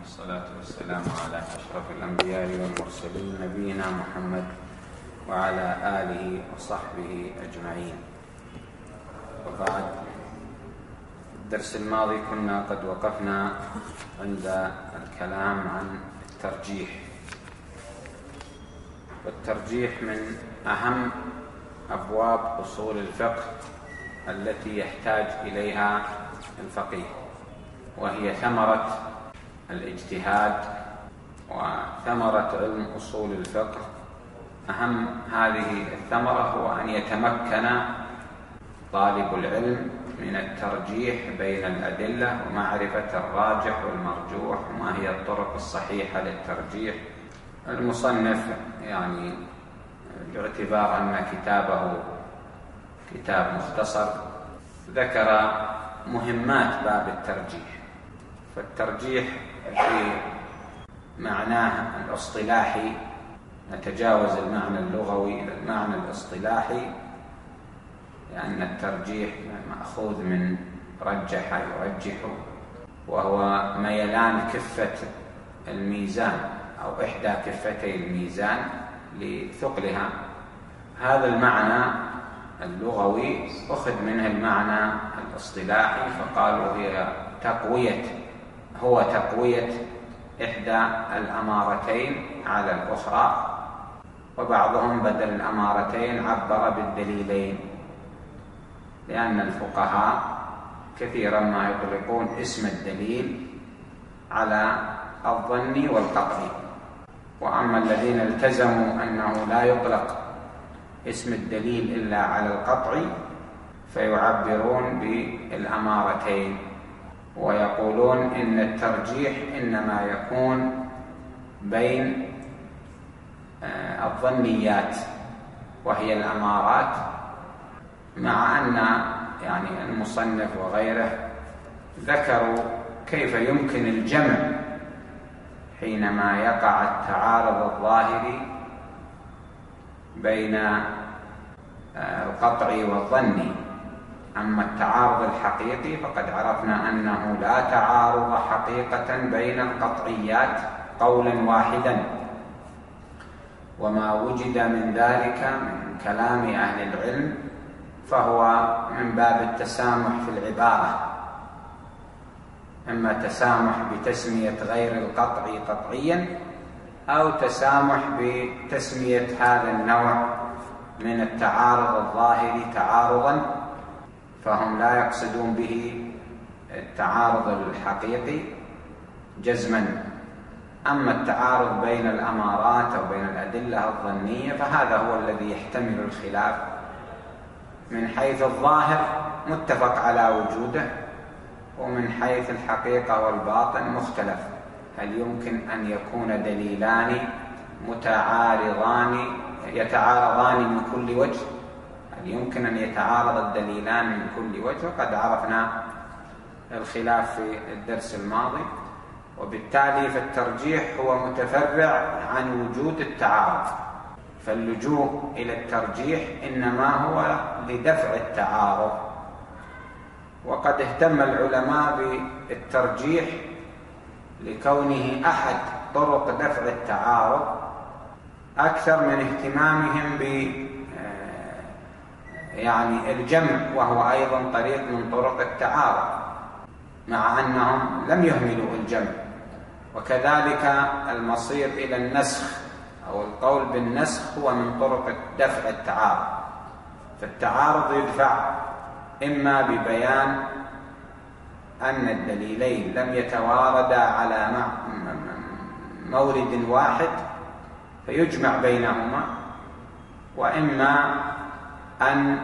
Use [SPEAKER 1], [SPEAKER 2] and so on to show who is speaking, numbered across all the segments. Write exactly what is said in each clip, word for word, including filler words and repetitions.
[SPEAKER 1] والصلاة والسلام على أشرف الأنبياء والمرسلين نبينا محمد وعلى آله وصحبه أجمعين. وبعد، الدرس الماضي كنا قد وقفنا عند الكلام عن الترجيح، والترجيح من أهم أبواب أصول الفقه التي يحتاج إليها الفقيه، وهي ثمرة الاجتهاد وثمرة علم أصول الفقه. أهم هذه الثمرة هو أن يتمكن طالب العلم من الترجيح بين الأدلة ومعرفة الراجح والمرجوح وما هي الطرق الصحيحة للترجيح. المصنف يعني باعتبار أن كتابه كتاب مختصر ذكر مهمات باب الترجيح. فالترجيح في معناه الاصطلاحي، نتجاوز المعنى اللغوي إلى المعنى الاصطلاحي، لأن الترجيح مأخوذ من رجح يرجح، وهو ميلان كفة الميزان أو إحدى كفتي الميزان لثقلها. هذا المعنى اللغوي أخذ منه المعنى الاصطلاحي، فقالوا هي تقوية هو تقوية إحدى الأمارتين على الأخرى، وبعضهم بدل الأمارتين عبر بالدليلين، لأن الفقهاء كثيرا ما يطلقون اسم الدليل على الظن والقطعي، وأما الذين التزموا أنه لا يطلق اسم الدليل إلا على القطعي فيعبرون بالأمارتين، ويقولون إن الترجيح إنما يكون بين الظنيات وهي الأمارات، مع أن يعني المصنف وغيره ذكروا كيف يمكن الجمع حينما يقع التعارض الظاهري بين القطعي والظني. أما التعارض الحقيقي فقد عرفنا أنه لا تعارض حقيقة بين القطعيات قولا واحدا، وما وجد من ذلك من كلام أهل العلم فهو من باب التسامح في العبارة، إما تسامح بتسمية غير القطعي قطعيا، أو تسامح بتسمية هذا النوع من التعارض الظاهري تعارضا، فهم لا يقصدون به التعارض الحقيقي جزما. أما التعارض بين الأمارات أو بين الأدلة الظنية فهذا هو الذي يحتمل الخلاف، من حيث الظاهر متفق على وجوده، ومن حيث الحقيقة والباطن مختلف. هل يمكن أن يكون دليلان متعارضان يتعارضان من كل وجه؟ هل يمكن أن يتعارض الدليلان من كل وجه؟ وقد عرفنا الخلاف في الدرس الماضي، وبالتالي فالترجيح هو متفرع عن وجود التعارض، فاللجوء إلى الترجيح إنما هو لدفع التعارض. وقد اهتم العلماء بالترجيح لكونه أحد طرق دفع التعارض أكثر من اهتمامهم ب يعني الجمع، وهو أيضا طريق من طرق التعارض، مع أنهم لم يهملوا الجمع. وكذلك المصير إلى النسخ أو القول بالنسخ هو من طرق دفع التعارض. فالتعارض يدفع إما ببيان أن الدليلين لم يتواردا على مورد واحد فيجمع بينهما، وإما أن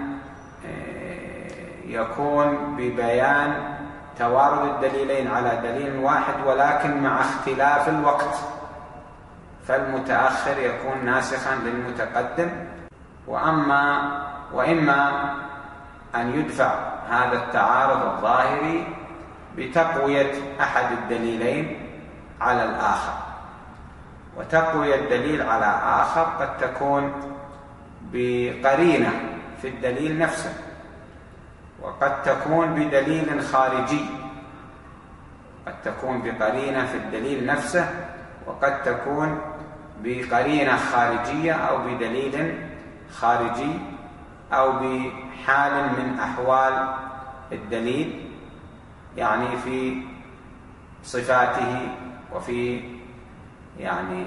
[SPEAKER 1] يكون ببيان توارد الدليلين على دليل واحد ولكن مع اختلاف الوقت، فالمتأخر يكون ناسخا للمتقدم. وأما وإما أن يدفع هذا التعارض الظاهري بتقوية أحد الدليلين على الآخر، وتقوية الدليل على آخر قد تكون بقرينة في الدليل نفسه، وقد تكون بدليل خارجي، قد تكون بقرينة في الدليل نفسه، وقد تكون بقرينة خارجية أو بدليل خارجي أو بحال من أحوال الدليل، يعني في صفاته وفي يعني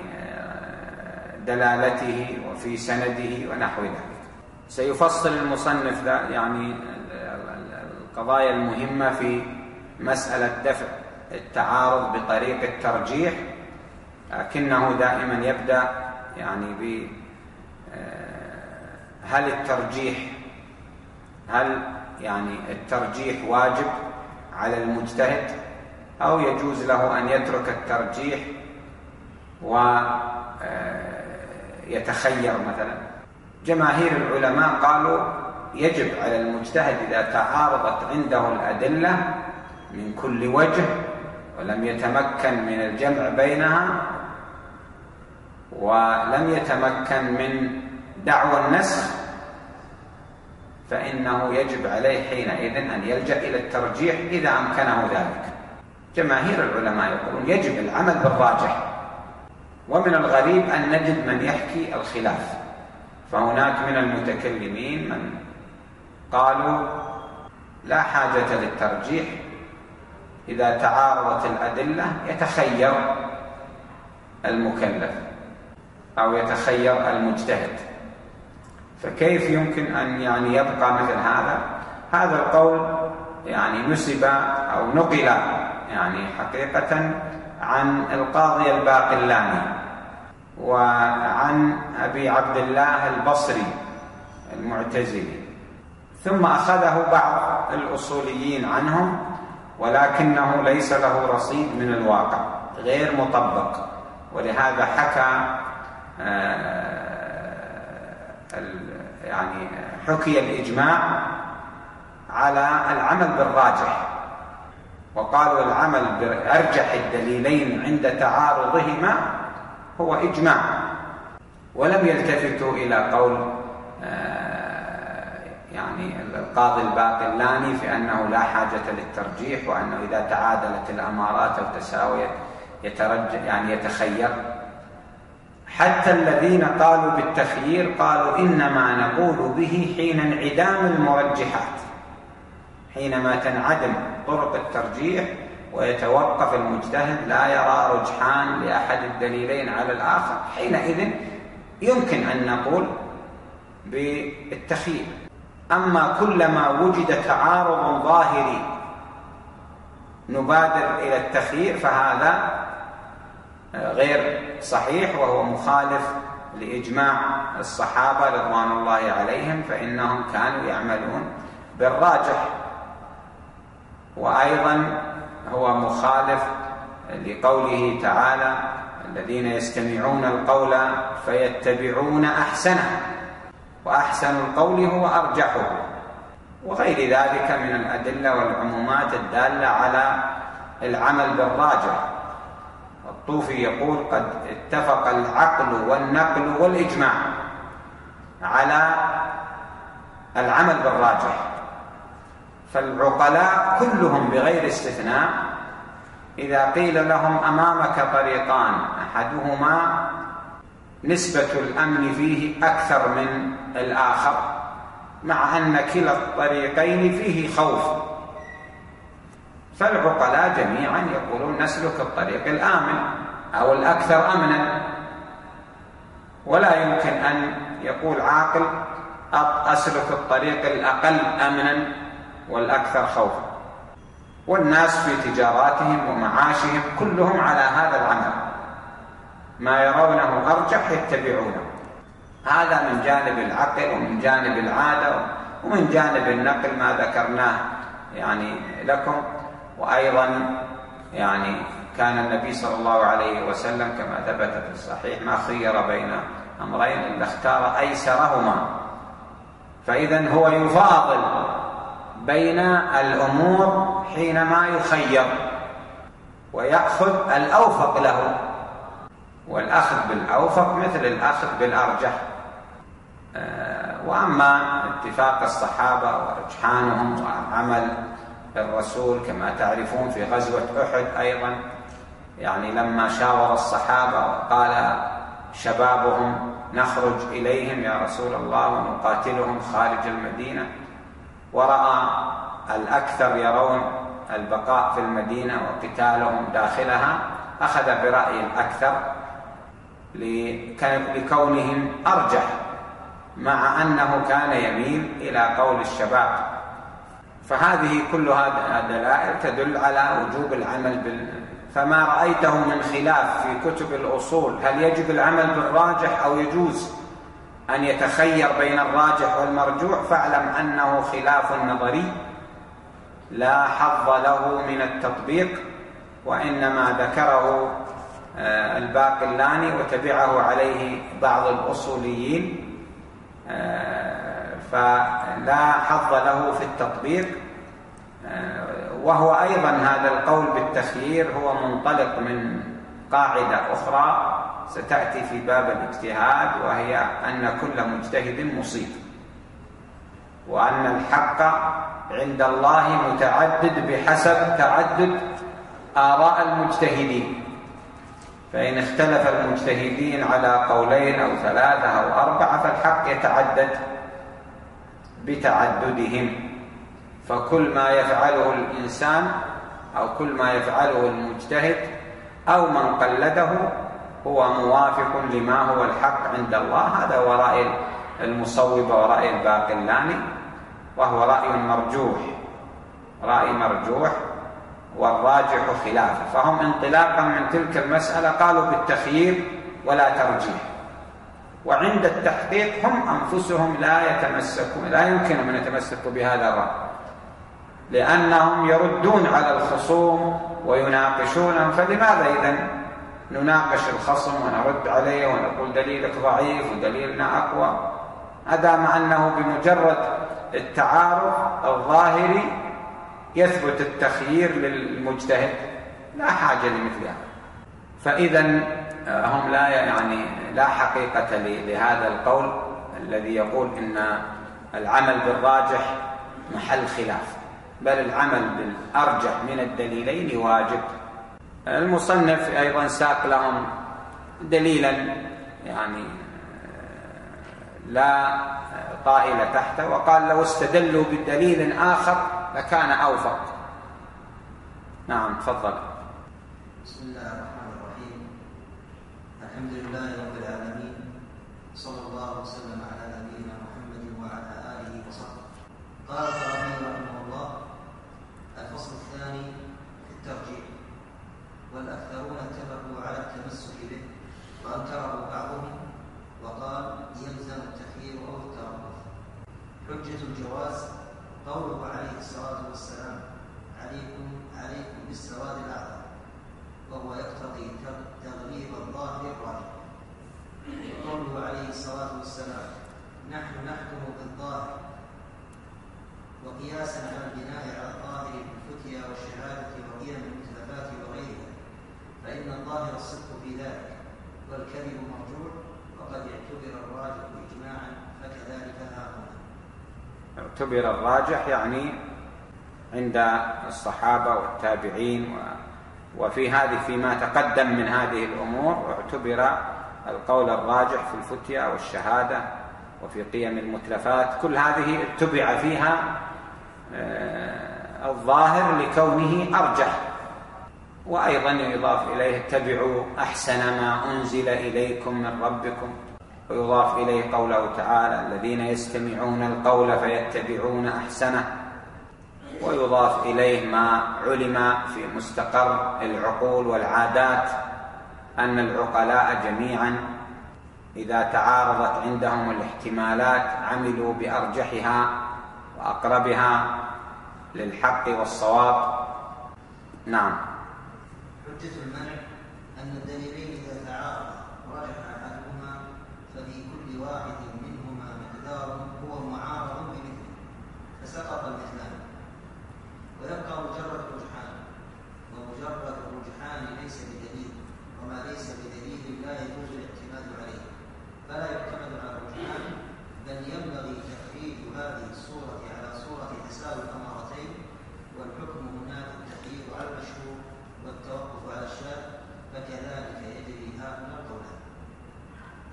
[SPEAKER 1] دلالته وفي سنده ونحو ذلك. سيفصل المصنف يعني القضايا المهمة في مسألة دفع التعارض بطريق الترجيح، لكنه دائما يبدأ يعني ب هل الترجيح هل يعني الترجيح واجب على المجتهد أو يجوز له أن يترك الترجيح ويتخير مثلا. جماهير العلماء قالوا يجب على المجتهد إذا تعارضت عنده الأدلة من كل وجه ولم يتمكن من الجمع بينها ولم يتمكن من دعوى النسخ، فإنه يجب عليه حينئذ أن يلجأ إلى الترجيح إذا أمكنه ذلك. جماهير العلماء يقولون يجب العمل بالراجح، ومن الغريب أن نجد من يحكي الخلاف. فهناك من المتكلمين من قالوا لا حاجة للترجيح، إذا تعارضت الأدلة يتخير المكلف أو يتخير المجتهد. فكيف يمكن أن يعني يبقى مثل هذا؟ هذا القول يعني نسب أو نقل يعني حقيقة عن القاضي الباقلاني وعن أبي عبد الله البصري المعتزلي، ثم أخذه بعض الأصوليين عنهم، ولكنه ليس له رصيد من الواقع، غير مطبق. ولهذا حكى يعني حكي الإجماع على العمل بالراجح، وقالوا العمل بأرجح الدليلين عند تعارضهما هو إجماع، ولم يلتفتوا إلى قول يعني القاضي الباقلاني في أنه لا حاجة للترجيح، وأنه إذا تعادلت الأمارات أو تساويت يترجح يعني يتخير. حتى الذين قالوا بالتخيير قالوا إنما نقول به حين انعدام المرجحات، حينما تنعدم طرق الترجيح ويتوقف المجتهد لا يرى رجحان لأحد الدليلين على الآخر، حينئذ يمكن أن نقول بالتخيير. أما كلما وجد تعارض ظاهري نبادر إلى التخيير فهذا غير صحيح، وهو مخالف لإجماع الصحابة رضوان الله عليهم، فإنهم كانوا يعملون بالراجح. وأيضا هو مخالف لقوله تعالى الذين يستمعون القول فيتبعون أحسنه، وأحسن القول هو أرجحه، وغير ذلك من الأدلة والعمومات الدالة على العمل بالراجح. الطوفي يقول قد اتفق العقل والنقل والإجماع على العمل بالراجح. فالعقلاء كلهم بغير استثناء إذا قيل لهم أمامك طريقان أحدهما نسبة الأمن فيه أكثر من الآخر، مع أن كلا الطريقين فيه خوف، فالعقلاء جميعا يقولون نسلك الطريق الآمن أو الأكثر أمنا، ولا يمكن أن يقول عاقل أسلك الطريق الأقل أمنا والأكثر خوفا. والناس في تجاراتهم ومعاشهم كلهم على هذا العمل، ما يرونه أرجح يتبعونه. هذا من جانب العقل ومن جانب العادة ومن جانب النقل ما ذكرناه يعني لكم. وأيضا يعني كان النبي صلى الله عليه وسلم كما ثبت في الصحيح ما خير بين أمرين إلا اختار أيسرهما، فإذا هو يفاضل بين الأمور حينما يخير ويأخذ الأوفق له، والأخذ بالأوفق مثل الأخذ بالأرجح. وأما اتفاق الصحابة ورجحانهم وعمل الرسول، كما تعرفون في غزوة أحد أيضا، يعني لما شاور الصحابة وقال شبابهم نخرج إليهم يا رسول الله ونقاتلهم خارج المدينة، ورأى الأكثر يرون البقاء في المدينة وقتالهم داخلها، أخذ برأي الأكثر لكونهم أرجح، مع أنه كان يميل إلى قول الشباب. فهذه كلها دلائل تدل على وجوب العمل بال فما رأيته من خلاف في كتب الأصول هل يجب العمل بالراجح أو يجوز أن يتخير بين الراجح والمرجوح، فاعلم أنه خلاف نظري لا حظ له من التطبيق، وإنما ذكره الباقلاني وتبعه عليه بعض الأصوليين، فلا حظ له في التطبيق. وهو أيضا هذا القول بالتخيير هو منطلق من قاعدة أخرى ستأتي في باب الاجتهاد، وهي أن كل مجتهد مصيب، وأن الحق عند الله متعدد بحسب تعدد آراء المجتهدين، فإن اختلف المجتهدين على قولين أو ثلاثة أو أربعة فالحق يتعدد بتعددهم. فكل ما يفعله الإنسان أو كل ما يفعله المجتهد أو من قلده هو موافق لما هو الحق عند الله. هذا هو رأي المصوب ورأي الباقلاني، وهو رأي مرجوح، رأي مرجوح والراجح خلافه. فهم انطلاقا من تلك المسألة قالوا بالتخيير ولا ترجيح، وعند التحقيق هم أنفسهم لا يتمسكون، لا يمكن أن يتمسكوا بهذا الرأي، لأنهم يردون على الخصوم ويناقشونهم. فلماذا إذن نناقش الخصم ونرد عليه ونقول دليلك ضعيف ودليلنا أقوى؟ هذا مع أنه بمجرد التعارض الظاهري يثبت التخيير للمجتهد، لا حاجة لمثل هذا. فإذا هم لا يعني لا حقيقة لهذا القول الذي يقول إن العمل بالراجح محل خلاف، بل العمل بالأرجح من الدليلين واجب. المصنف أيضا ساق لهم دليلا يعني لا طائل تحته، وقال لو استدلوا بدليل آخر لكان أوفق. نعم تفضل.
[SPEAKER 2] بسم الله الرحمن الرحيم. الحمد لله رب العالمين، صلى الله وسلم على نبينا محمد وعلى آله وصحبه. قال الطبري رحمه الله: الفصل الثاني في الترجيح، والأكثرون اتفقوا على التمسك به، وأنكره بعضهم وقال يلزم التخيير أو التربص. حجة الجواز قوله عليه الصلاة والسلام: عليكم عليكم بالسواد الأعظم، وهو يقتضي تغليظ الظاهر الراجح. وقوله عليه الصلاة والسلام: نحن نحكم بالظاهر، وقياسا على البناء على الظاهر بالفتيا والشهادة وقيم المتلفات وغيرها، فإن الظاهر الصدق في ذلك، والكذب مرجوع، وقد اعتبر الراجح إجماعا، فكذلك ها هنا.
[SPEAKER 1] اعتبر الراجح يعني عند الصحابة والتابعين، وفي هذه فيما تقدم من هذه الأمور اعتبر القول الراجح في الفتيا والشهادة وفي قيم المتلفات، كل هذه اتبع فيها الظاهر لكونه أرجح. وأيضا يضاف إليه: اتبعوا أحسن ما أنزل إليكم من ربكم، ويضاف إليه قوله تعالى: الذين يستمعون القول فيتبعون أحسنه. ويضاف إليه ما علم في مستقر العقول والعادات أن العقلاء جميعا إذا تعارضت عندهم الاحتمالات عملوا بأرجحها وأقربها للحق والصواب. نعم.
[SPEAKER 2] حجة المنع أن الدليلين إذا تعارضا ورجح أحدهما ففي كل واحد منهما مقدار هو معارض بمثله، فسقط المثلان، ويبقى مجرد رجحان، ومجرد الرجحان ليس بدليل، وما ليس بدليل لا يجوز الاعتماد عليه، فلا يعتمد على الرجحان، بل ينبغي تخريج هذه الصورة على صورة تساوي الأمارتين، والحكم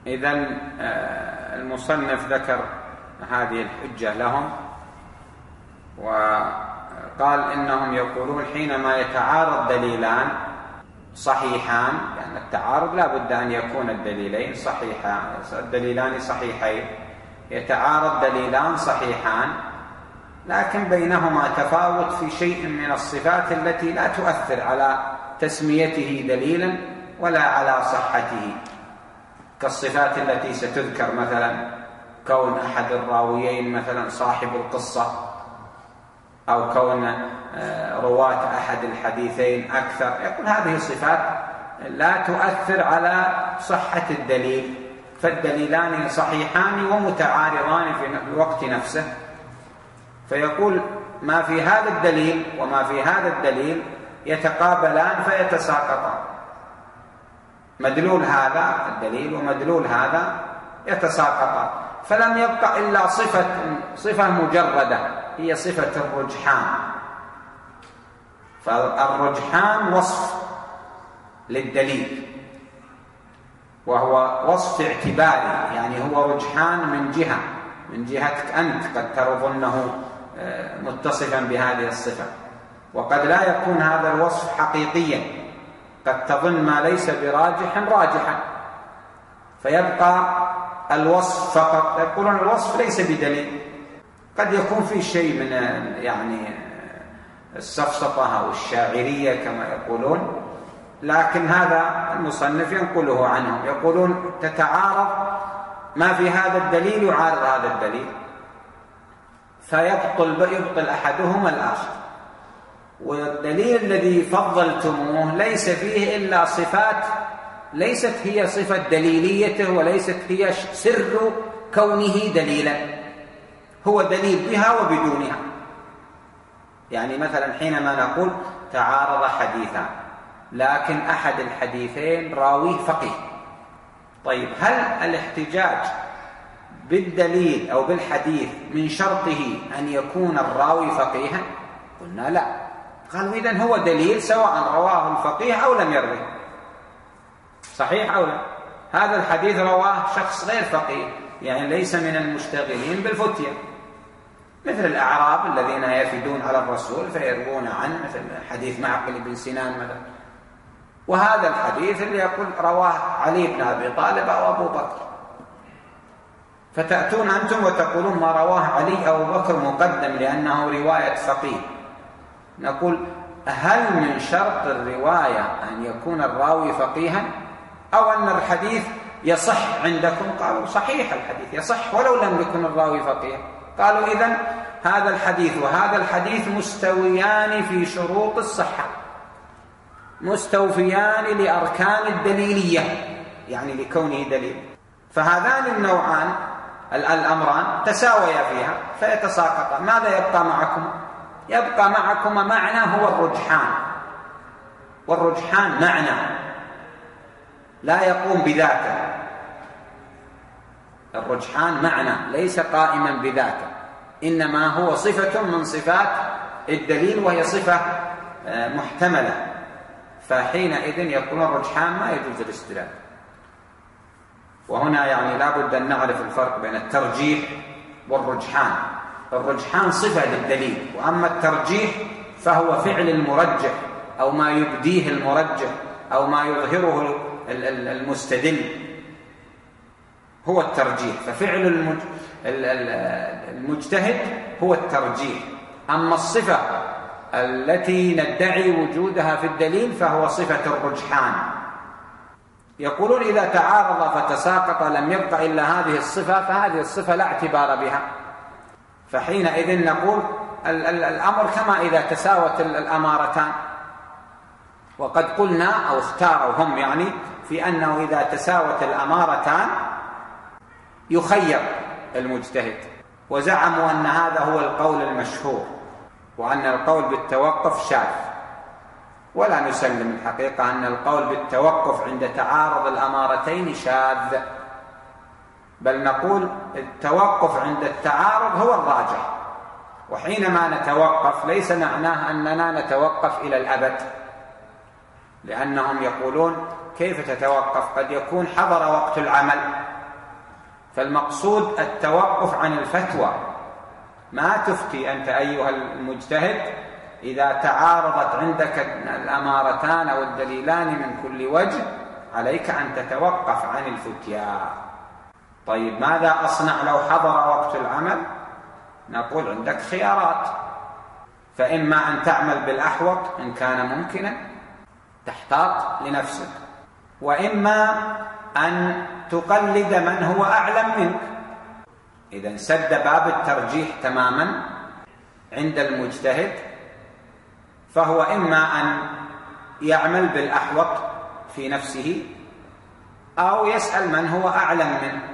[SPEAKER 1] إذن المصنف ذكر هذه الحجة لهم، وقال إنهم يقولون حينما يتعارض دليلان صحيحان، لأن يعني التعارض لا بد أن يكون الدليلين صحيحان، الدليلان صحيحين، يتعارض دليلان صحيحان لكن بينهما تفاوت في شيء من الصفات التي لا تؤثر على تسميته دليلا ولا على صحته، كالصفات التي ستذكر مثلا كون أحد الراويين مثلا صاحب القصة، أو كون رواة أحد الحديثين أكثر. يقول هذه صفات لا تؤثر على صحة الدليل، فالدليلان صحيحان ومتعارضان في الوقت نفسه، فيقول ما في هذا الدليل وما في هذا الدليل يتقابلان فيتساقطان، مدلول هذا الدليل ومدلول هذا يتساقطان، فلم يبقى إلا صفة صفة مجردة هي صفة الرجحان. فالرجحان وصف للدليل، وهو وصف اعتباري، يعني هو رجحان من جهة من جهتك أنت، قد تظنه متصفا بهذه الصفة، وقد لا يكون هذا الوصف حقيقيا، قد تظن ما ليس براجح راجحا، فيبقى الوصف فقط. يقولون الوصف ليس بدليل، قد يكون في شيء من يعني السفسطة أو الشاعرية كما يقولون، لكن هذا المصنف ينقله عنهم، يقولون تتعارض ما في هذا الدليل يعارض هذا الدليل، فيبطل يبطل أحدهما الآخر. والدليل الذي فضلتموه ليس فيه إلا صفات ليست هي صفة دليليته وليست هي سر كونه دليلا، هو دليل بها وبدونها. يعني مثلا حينما نقول تعارض حديثان لكن أحد الحديثين راويه فقيه، طيب هل الاحتجاج بالدليل أو بالحديث من شرطه أن يكون الراوي فقيها؟ قلنا لا. قالوا إذن هو دليل سواء رواه الفقيه أو لم يروه، صحيح أو لا؟ هذا الحديث رواه شخص غير فقيه، يعني ليس من المشتغلين بالفتية، مثل الأعراب الذين يفدون على الرسول فيروون عنه، مثل حديث معقل بن سنان مثلا. وهذا الحديث اللي يقول رواه علي بن أبي طالب أو أبو بكر، فتأتون أنتم وتقولون ما رواه علي أو أبو بكر مقدم لأنه رواية فقيه. نقول هل من شرط الرواية أن يكون الراوي فقيها أو أن الحديث يصح عندكم؟ قالوا صحيح الحديث يصح ولو لم يكن الراوي فقيها. قالوا إذن هذا الحديث وهذا الحديث مستويان في شروط الصحة، مستوفيان لأركان الدليلية، يعني لكونه دليل، فهذان النوعان الأمران تساويا فيها فيتساقطان. ماذا يبقى معكم؟ يبقى معكم معنى هو الرجحان، والرجحان معنى لا يقوم بذاته، الرجحان معنى ليس قائما بذاته، إنما هو صفة من صفات الدليل وهي صفة محتملة، فحينئذ يكون الرجحان ما يجوز الاستدلال. وهنا يعني لا بد أن نعرف الفرق بين الترجيح والرجحان. الرجحان صفة للدليل، وأما الترجيح فهو فعل المرجح أو ما يبديه المرجح أو ما يظهره المستدل، هو الترجيح. ففعل المجتهد هو الترجيح، أما الصفة التي ندعي وجودها في الدليل فهو صفة الرجحان. يقولون إذا تعارض فتساقط لم يبقى إلا هذه الصفة، فهذه الصفة لا اعتبار بها، فحينئذ نقول الأمر كما إذا تساوت الأمارتان. وقد قلنا أو اختاروا هم يعني في أنه إذا تساوت الأمارتان يخير المجتهد، وزعموا أن هذا هو القول المشهور، وأن القول بالتوقف شاذ، ولا نسلم الحقيقة أن القول بالتوقف عند تعارض الأمارتين شاذ، بل نقول التوقف عند التعارض هو الراجح. وحينما نتوقف ليس معناه أننا نتوقف إلى الأبد، لأنهم يقولون كيف تتوقف؟ قد يكون حضر وقت العمل، فالمقصود التوقف عن الفتوى. ما تفتي أنت أيها المجتهد إذا تعارضت عندك الأمارتان أو الدليلان من كل وجه، عليك أن تتوقف عن الفتيا. طيب ماذا أصنع لو حضر وقت العمل؟ نقول عندك خيارات، فإما أن تعمل بالأحوط إن كان ممكنا تحتاط لنفسك، وإما أن تقلد من هو أعلم منك. إذا انسد باب الترجيح تماما عند المجتهد، فهو إما أن يعمل بالأحوط في نفسه أو يسأل من هو أعلم منه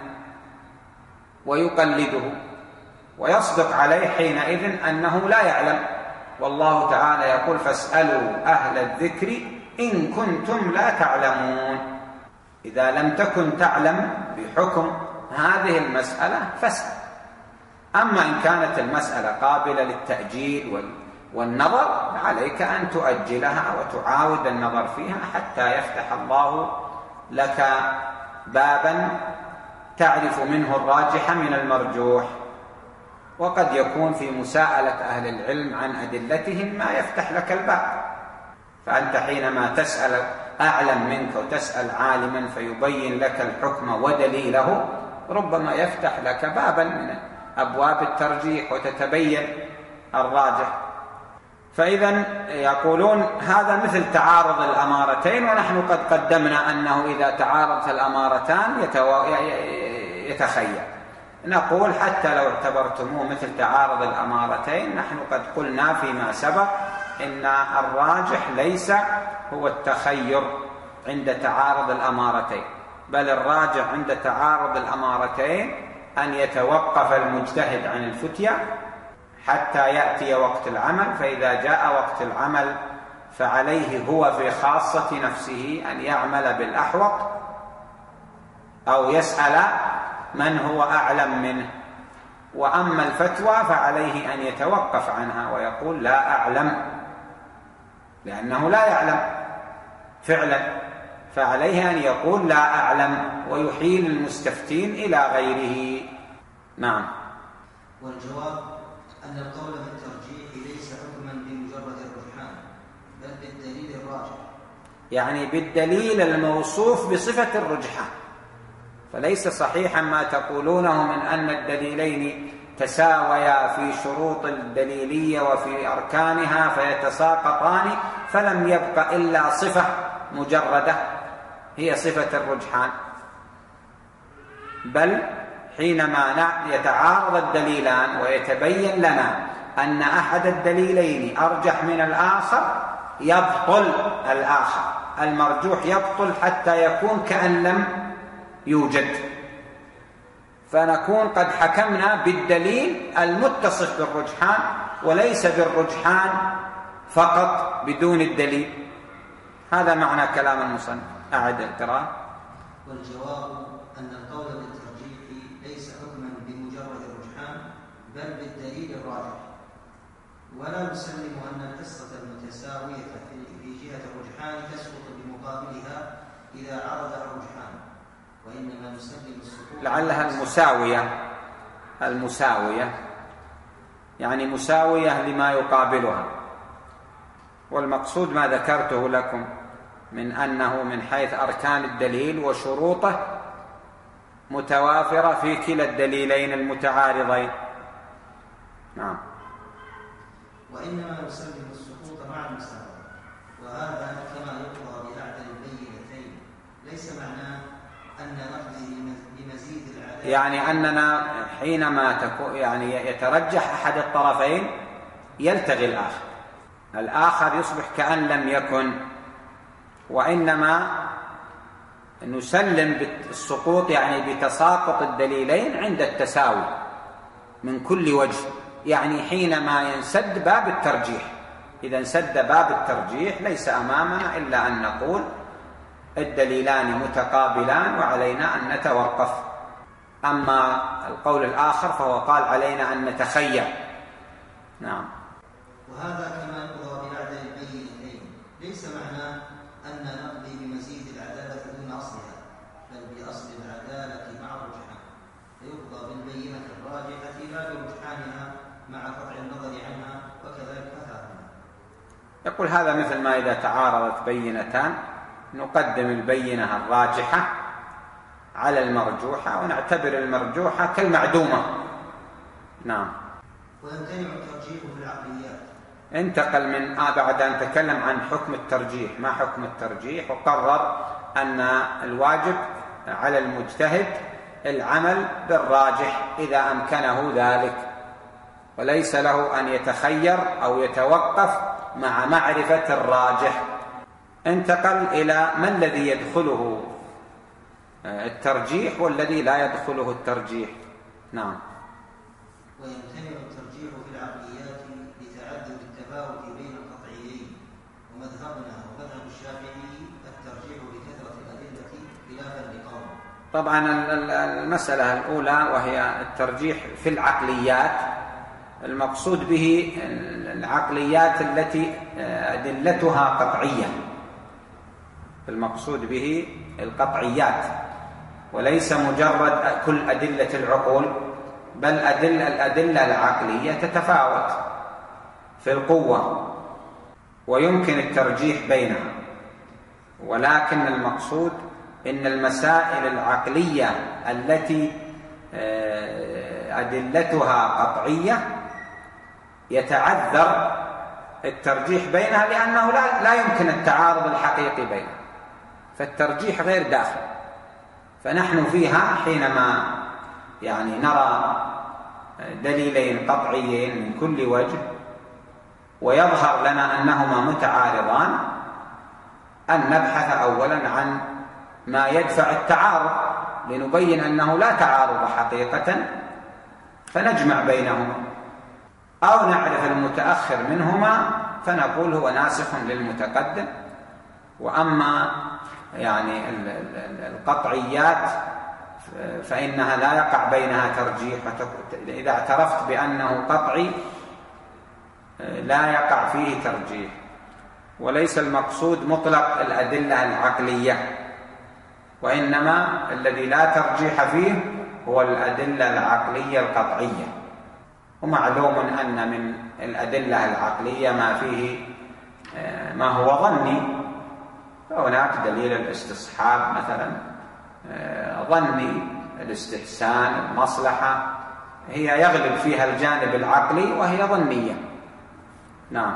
[SPEAKER 1] ويقلده، ويصدق عليه حينئذ أنه لا يعلم. والله تعالى يقول: فاسألوا أهل الذكر إن كنتم لا تعلمون. إذا لم تكن تعلم بحكم هذه المسألة فاسأل. أما إن كانت المسألة قابلة للتأجيل والنظر، عليك أن تؤجلها وتعاود النظر فيها حتى يفتح الله لك بابا تعرف منه الراجح من المرجوح. وقد يكون في مساءلة أهل العلم عن أدلتهم ما يفتح لك الباب، فأنت حينما تسأل أعلم منك وتسأل عالما فيبين لك الحكم ودليله، ربما يفتح لك بابا من أبواب الترجيح وتتبين الراجح. فإذا يقولون هذا مثل تعارض الأمارتين، ونحن قد قدمنا أنه إذا تعارضت الأمارتان يتخير. نقول حتى لو اعتبرتموه مثل تعارض الأمارتين، نحن قد قلنا فيما سبق إن الراجح ليس هو التخير عند تعارض الأمارتين، بل الراجح عند تعارض الأمارتين أن يتوقف المجتهد عن الفتية حتى يأتي وقت العمل، فإذا جاء وقت العمل فعليه هو في خاصة نفسه أن يعمل بالأحوط أو يسأل من هو أعلم منه. وأما الفتوى فعليه أن يتوقف عنها ويقول لا أعلم، لأنه لا يعلم فعلا، فعليه أن يقول لا أعلم ويحيل المستفتين إلى غيره. نعم.
[SPEAKER 2] والجواب أن القول بالترجيح ليس حكما بمجرد الرجحان، بل بالدليل الراجح،
[SPEAKER 1] يعني بالدليل الموصوف بصفة الرجحان. فليس صحيحا ما تقولونه من أن الدليلين تساويا في شروط الدليلية وفي أركانها فيتساقطان، فلم يبق إلا صفة مجردة هي صفة الرجحان. بل حينما يتعارض الدليلان ويتبين لنا أن أحد الدليلين أرجح من الآخر، يبطل الآخر، المرجوح يبطل حتى يكون كأن لم يوجد، فنكون قد حكمنا بالدليل المتصف بالرجحان وليس بالرجحان فقط بدون الدليل. هذا معنى كلام المصنف. أعد القراءة.
[SPEAKER 2] والجواب أن القول بالترجيح ليس حكما بمجرد الرجحان، بل بالدليل الراجح، ولا نسلم أن القصة المتساوية في جهة الرجحان تسقط بمقابلها إذا عرض الرجحان، وإنما نسلم السقوط
[SPEAKER 1] لعلها المساوية، المساوية يعني مساوية لما يقابلها. والمقصود ما ذكرته لكم من أنه من حيث أركان الدليل وشروطه متوافرة في كلا الدليلين المتعارضين. نعم.
[SPEAKER 2] وإنما نسلم السقوط مع المساواة، وهذا كما يقضى بأعدل البينتين، ليس معناه أن نقضي بمزيد العدالة،
[SPEAKER 1] يعني أننا حينما تكون يعني يترجح أحد الطرفين يلتغي الآخر، الآخر يصبح كأن لم يكن، وإنما نسلم بالسقوط يعني بتساقط الدليلين عند التساوي من كل وجه، يعني حينما ينسد باب الترجيح. إذا انسد باب الترجيح ليس أمامنا إلا أن نقول الدليلان متقابلان وعلينا أن نتوقف. أما القول الآخر فهو قال علينا أن نتخير. نعم.
[SPEAKER 2] وهذا كما يقضى بأعدل البينتين، ليس معناه أن
[SPEAKER 1] يقول هذا مثل ما إذا تعارضت بينتان نقدم البينة الراجحة على المرجوحة ونعتبر المرجوحة كالمعدومة. نعم.
[SPEAKER 2] ويمتنع الترجيح في العقليات.
[SPEAKER 1] انتقل من آه بعد أن تكلم عن حكم الترجيح، ما حكم الترجيح، وقرر أن الواجب على المجتهد العمل بالراجح إذا أمكنه ذلك، وليس له أن يتخير أو يتوقف مع معرفة الراجح. انتقل إلى ما الذي يدخله الترجيح والذي لا يدخله الترجيح. نعم.
[SPEAKER 2] ويمتنع الترجيح في العقليات لتعدد التفاوت بين القطعيين، ومذهبنا ومذهب الشافعي الترجيح بكثرة الأدلة خلافا لقوم.
[SPEAKER 1] طبعا المسألة الأولى وهي الترجيح في العقليات، المقصود به العقليات التي أدلتها قطعية، المقصود به القطعيات، وليس مجرد كل أدلة العقول، بل أدلة الأدلة العقلية تتفاوت في القوة ويمكن الترجيح بينها، ولكن المقصود إن المسائل العقلية التي أدلتها قطعية يتعذر الترجيح بينها لأنه لا, لا يمكن التعارض الحقيقي بينها، فالترجيح غير داخل. فنحن فيها حينما يعني نرى دليلين قطعيين من كل وجه ويظهر لنا أنهما متعارضان، أن نبحث أولا عن ما يدفع التعارض لنبين أنه لا تعارض حقيقة فنجمع بينهما، أو نعرف المتأخر منهما فنقول هو ناسخ للمتقدم. وأما يعني القطعيات فإنها لا يقع بينها ترجيح، إذا اعترفت بأنه قطعي لا يقع فيه ترجيح. وليس المقصود مطلق الأدلة العقلية، وإنما الذي لا ترجيح فيه هو الأدلة العقلية القطعية. ومعلوم أن من الأدلة العقلية ما فيه ما هو ظني، فهناك دليل الاستصحاب مثلا ظني، الاستحسان، المصلحة، هي يغلب فيها الجانب العقلي وهي ظنية. نعم.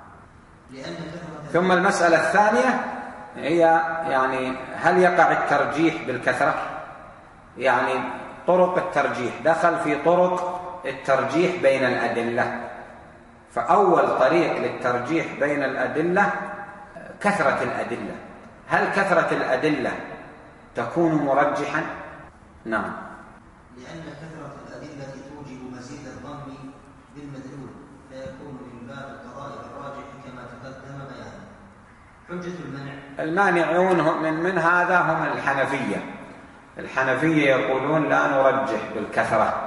[SPEAKER 1] ثم المسألة الثانية هي يعني هل يقع الترجيح بالكثرة؟ يعني طرق الترجيح، دخل في طرق الترجيح بين الأدلة. فأول طريق للترجيح بين الأدلة كثرة الأدلة. هل كثرة الأدلة تكون مرجحا؟ نعم.
[SPEAKER 2] لأن كثرة الأدلة توجب مزيد الظن بالمدلول، فيكون من باب القضاء الراجح كما تقدم بيانه. حجة المنع،
[SPEAKER 1] المانعون من, من هذا هم الحنفية. الحنفية يقولون لا نرجح بالكثرة،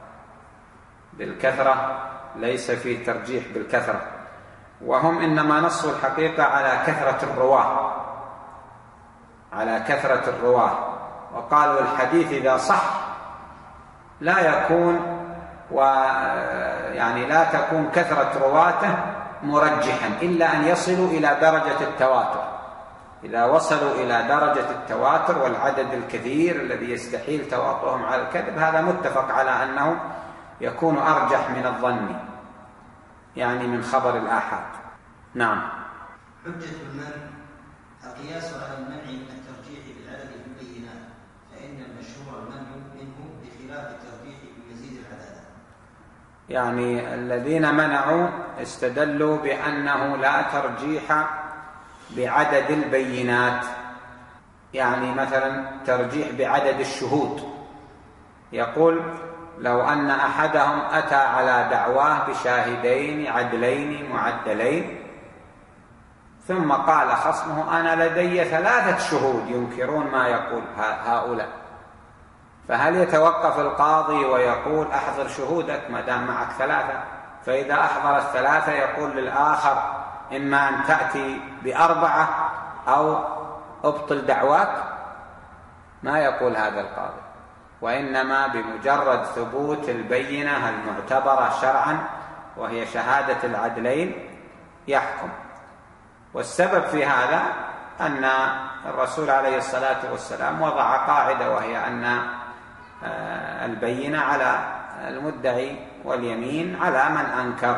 [SPEAKER 1] بالكثرة ليس فيه ترجيح بالكثرة، وهم إنما نصوا الحقيقة على كثرة الرواه، على كثرة الرواه. وقالوا الحديث إذا صح لا يكون ويعني لا تكون كثرة رواته مرجحا إلا أن يصلوا إلى درجة التواتر. إذا وصلوا إلى درجة التواتر والعدد الكثير الذي يستحيل تواطؤهم على الكذب، هذا متفق على أنه يكون أرجح من الظن، يعني من خبر الآحاد. نعم.
[SPEAKER 2] حجة المنع القياس على المنع من الترجيح بالعدد في البينات، فإن المشهور المنع منه بخلاف الترجيح بمزيد العدالة.
[SPEAKER 1] يعني الذين منعوا استدلوا بأنه لا ترجيح بعدد البينات، يعني مثلا ترجيح بعدد الشهود. يقول لو أن أحدهم أتى على دعواه بشاهدين عدلين معدلين ثم قال خصمه أنا لدي ثلاثة شهود ينكرون ما يقول هؤلاء، فهل يتوقف القاضي ويقول أحضر شهودك ما دام معك ثلاثة؟ فإذا أحضر الثلاثة يقول للآخر إما أن تأتي بأربعة أو أبطل دعواك؟ ما يقول هذا القاضي، وإنما بمجرد ثبوت البينة المعتبرة شرعا وهي شهادة العدلين يحكم. والسبب في هذا أن الرسول عليه الصلاة والسلام وضع قاعدة، وهي أن البينة على المدعي واليمين على من أنكر،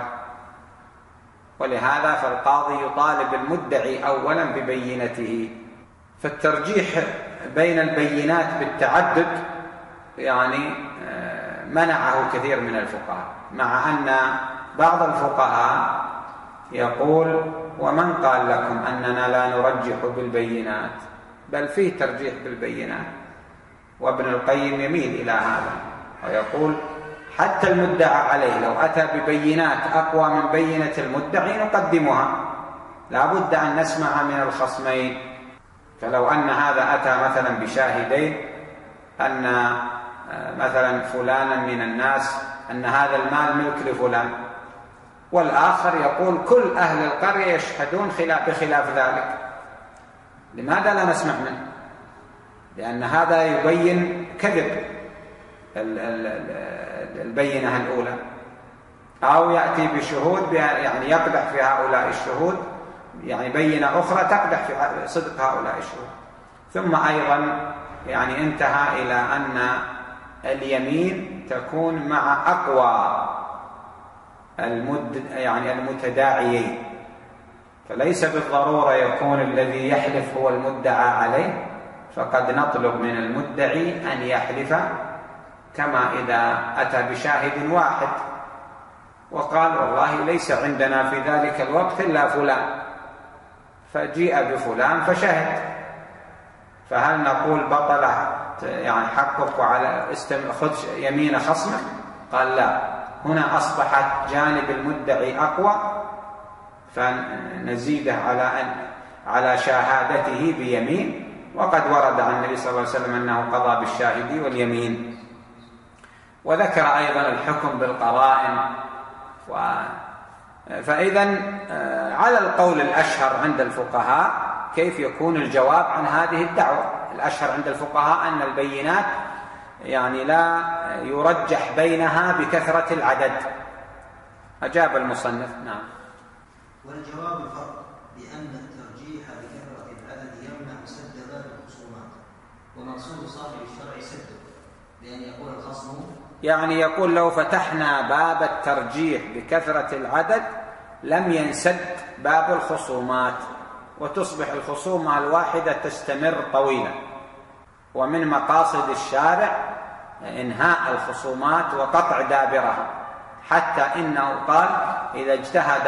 [SPEAKER 1] ولهذا فالقاضي يطالب المدعي أولا ببينته. فالترجيح بين البينات بالتعدد يعني منعه كثير من الفقهاء، مع أن بعض الفقهاء يقول: ومن قال لكم أننا لا نرجح بالبينات؟ بل فيه ترجيح بالبينات. وابن القيم يميل إلى هذا ويقول: حتى المدعى عليه لو أتى ببينات أقوى من بينة المدعي نقدمها، لا بد أن نسمع من الخصمين. فلو أن هذا أتى مثلا بشاهدين أن مثلا فلانا من الناس أن هذا المال ملك لفلان، والآخر يقول كل أهل القرية يشهدون بخلاف ذلك، لماذا لا نسمع منه؟ لأن هذا يبين كذب البينة الأولى، أو يأتي بشهود يعني يقدح في هؤلاء الشهود، يعني بينة أخرى تقدح في صدق هؤلاء الشهود. ثم أيضا يعني انتهى إلى أن اليمين تكون مع أقوى المد يعني المتداعيين، فليس بالضرورة يكون الذي يحلف هو المدعى عليه، فقد نطلب من المدعي أن يحلف، كما إذا أتى بشاهد واحد وقال: والله ليس عندنا في ذلك الوقت إلا فلان، فجيء بفلان فشهد، فهل نقول بطل يعني حقك وعلى خذ يمين خصمك؟ قال: لا، هنا أصبحت جانب المدعي أقوى، فنزيده على أن على شهادته بيمين. وقد ورد عن النبي صلى الله عليه وسلم أنه قضى بالشاهد واليمين. وذكر أيضا الحكم بالقرائن. و... فإذا على القول الأشهر عند الفقهاء كيف يكون الجواب عن هذه الدعوة؟ الأشهر عند الفقهاء أن البينات يعني لا يرجح بينها بكثرة العدد. أجاب المصنف: نعم.
[SPEAKER 2] والجواب الفرق بأن الترجيح بكثرة العدد يمنع سد باب الخصومات، ومقصود صاحب الشرع سده، بأن يقول الخصم
[SPEAKER 1] يعني يقول لو فتحنا باب الترجيح بكثرة العدد لم ينسد باب الخصومات، وتصبح الخصومة الواحدة تستمر طويلا. ومن مقاصد الشارع إنهاء الخصومات وقطع دابرها، حتى إنه قال: إذا اجتهد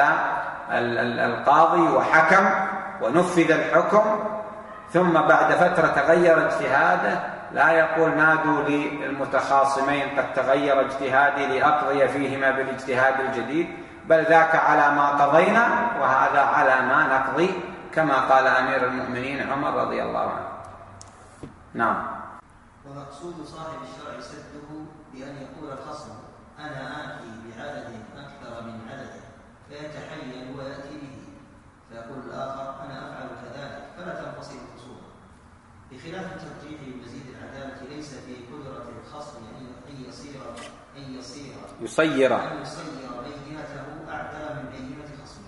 [SPEAKER 1] القاضي وحكم ونفذ الحكم ثم بعد فترة تغير اجتهاده، لا يقول: نادوا للمتخاصمين قد تغير اجتهادي لأقضي فيهما بالاجتهاد الجديد، بل ذاك على ما قضينا وهذا على ما نقضي، كما قال أمير المؤمنين عمر رضي الله عنه. نعم.
[SPEAKER 2] ومقصود صاحب الشرع سده بأن يقول الخصم: أنا آتي بعدد أكثر من عدده، فيتحيل ويأتي به، فيقول الآخر: أنا أفعل كذلك، فلا تنفصل الخصومة. بخلاف الترجيح بمزيد العدالة ليس في قدرة الخصم أن يصير أن يصير
[SPEAKER 1] يصير
[SPEAKER 2] أن يصير بينته أعدل من بينة خصمه،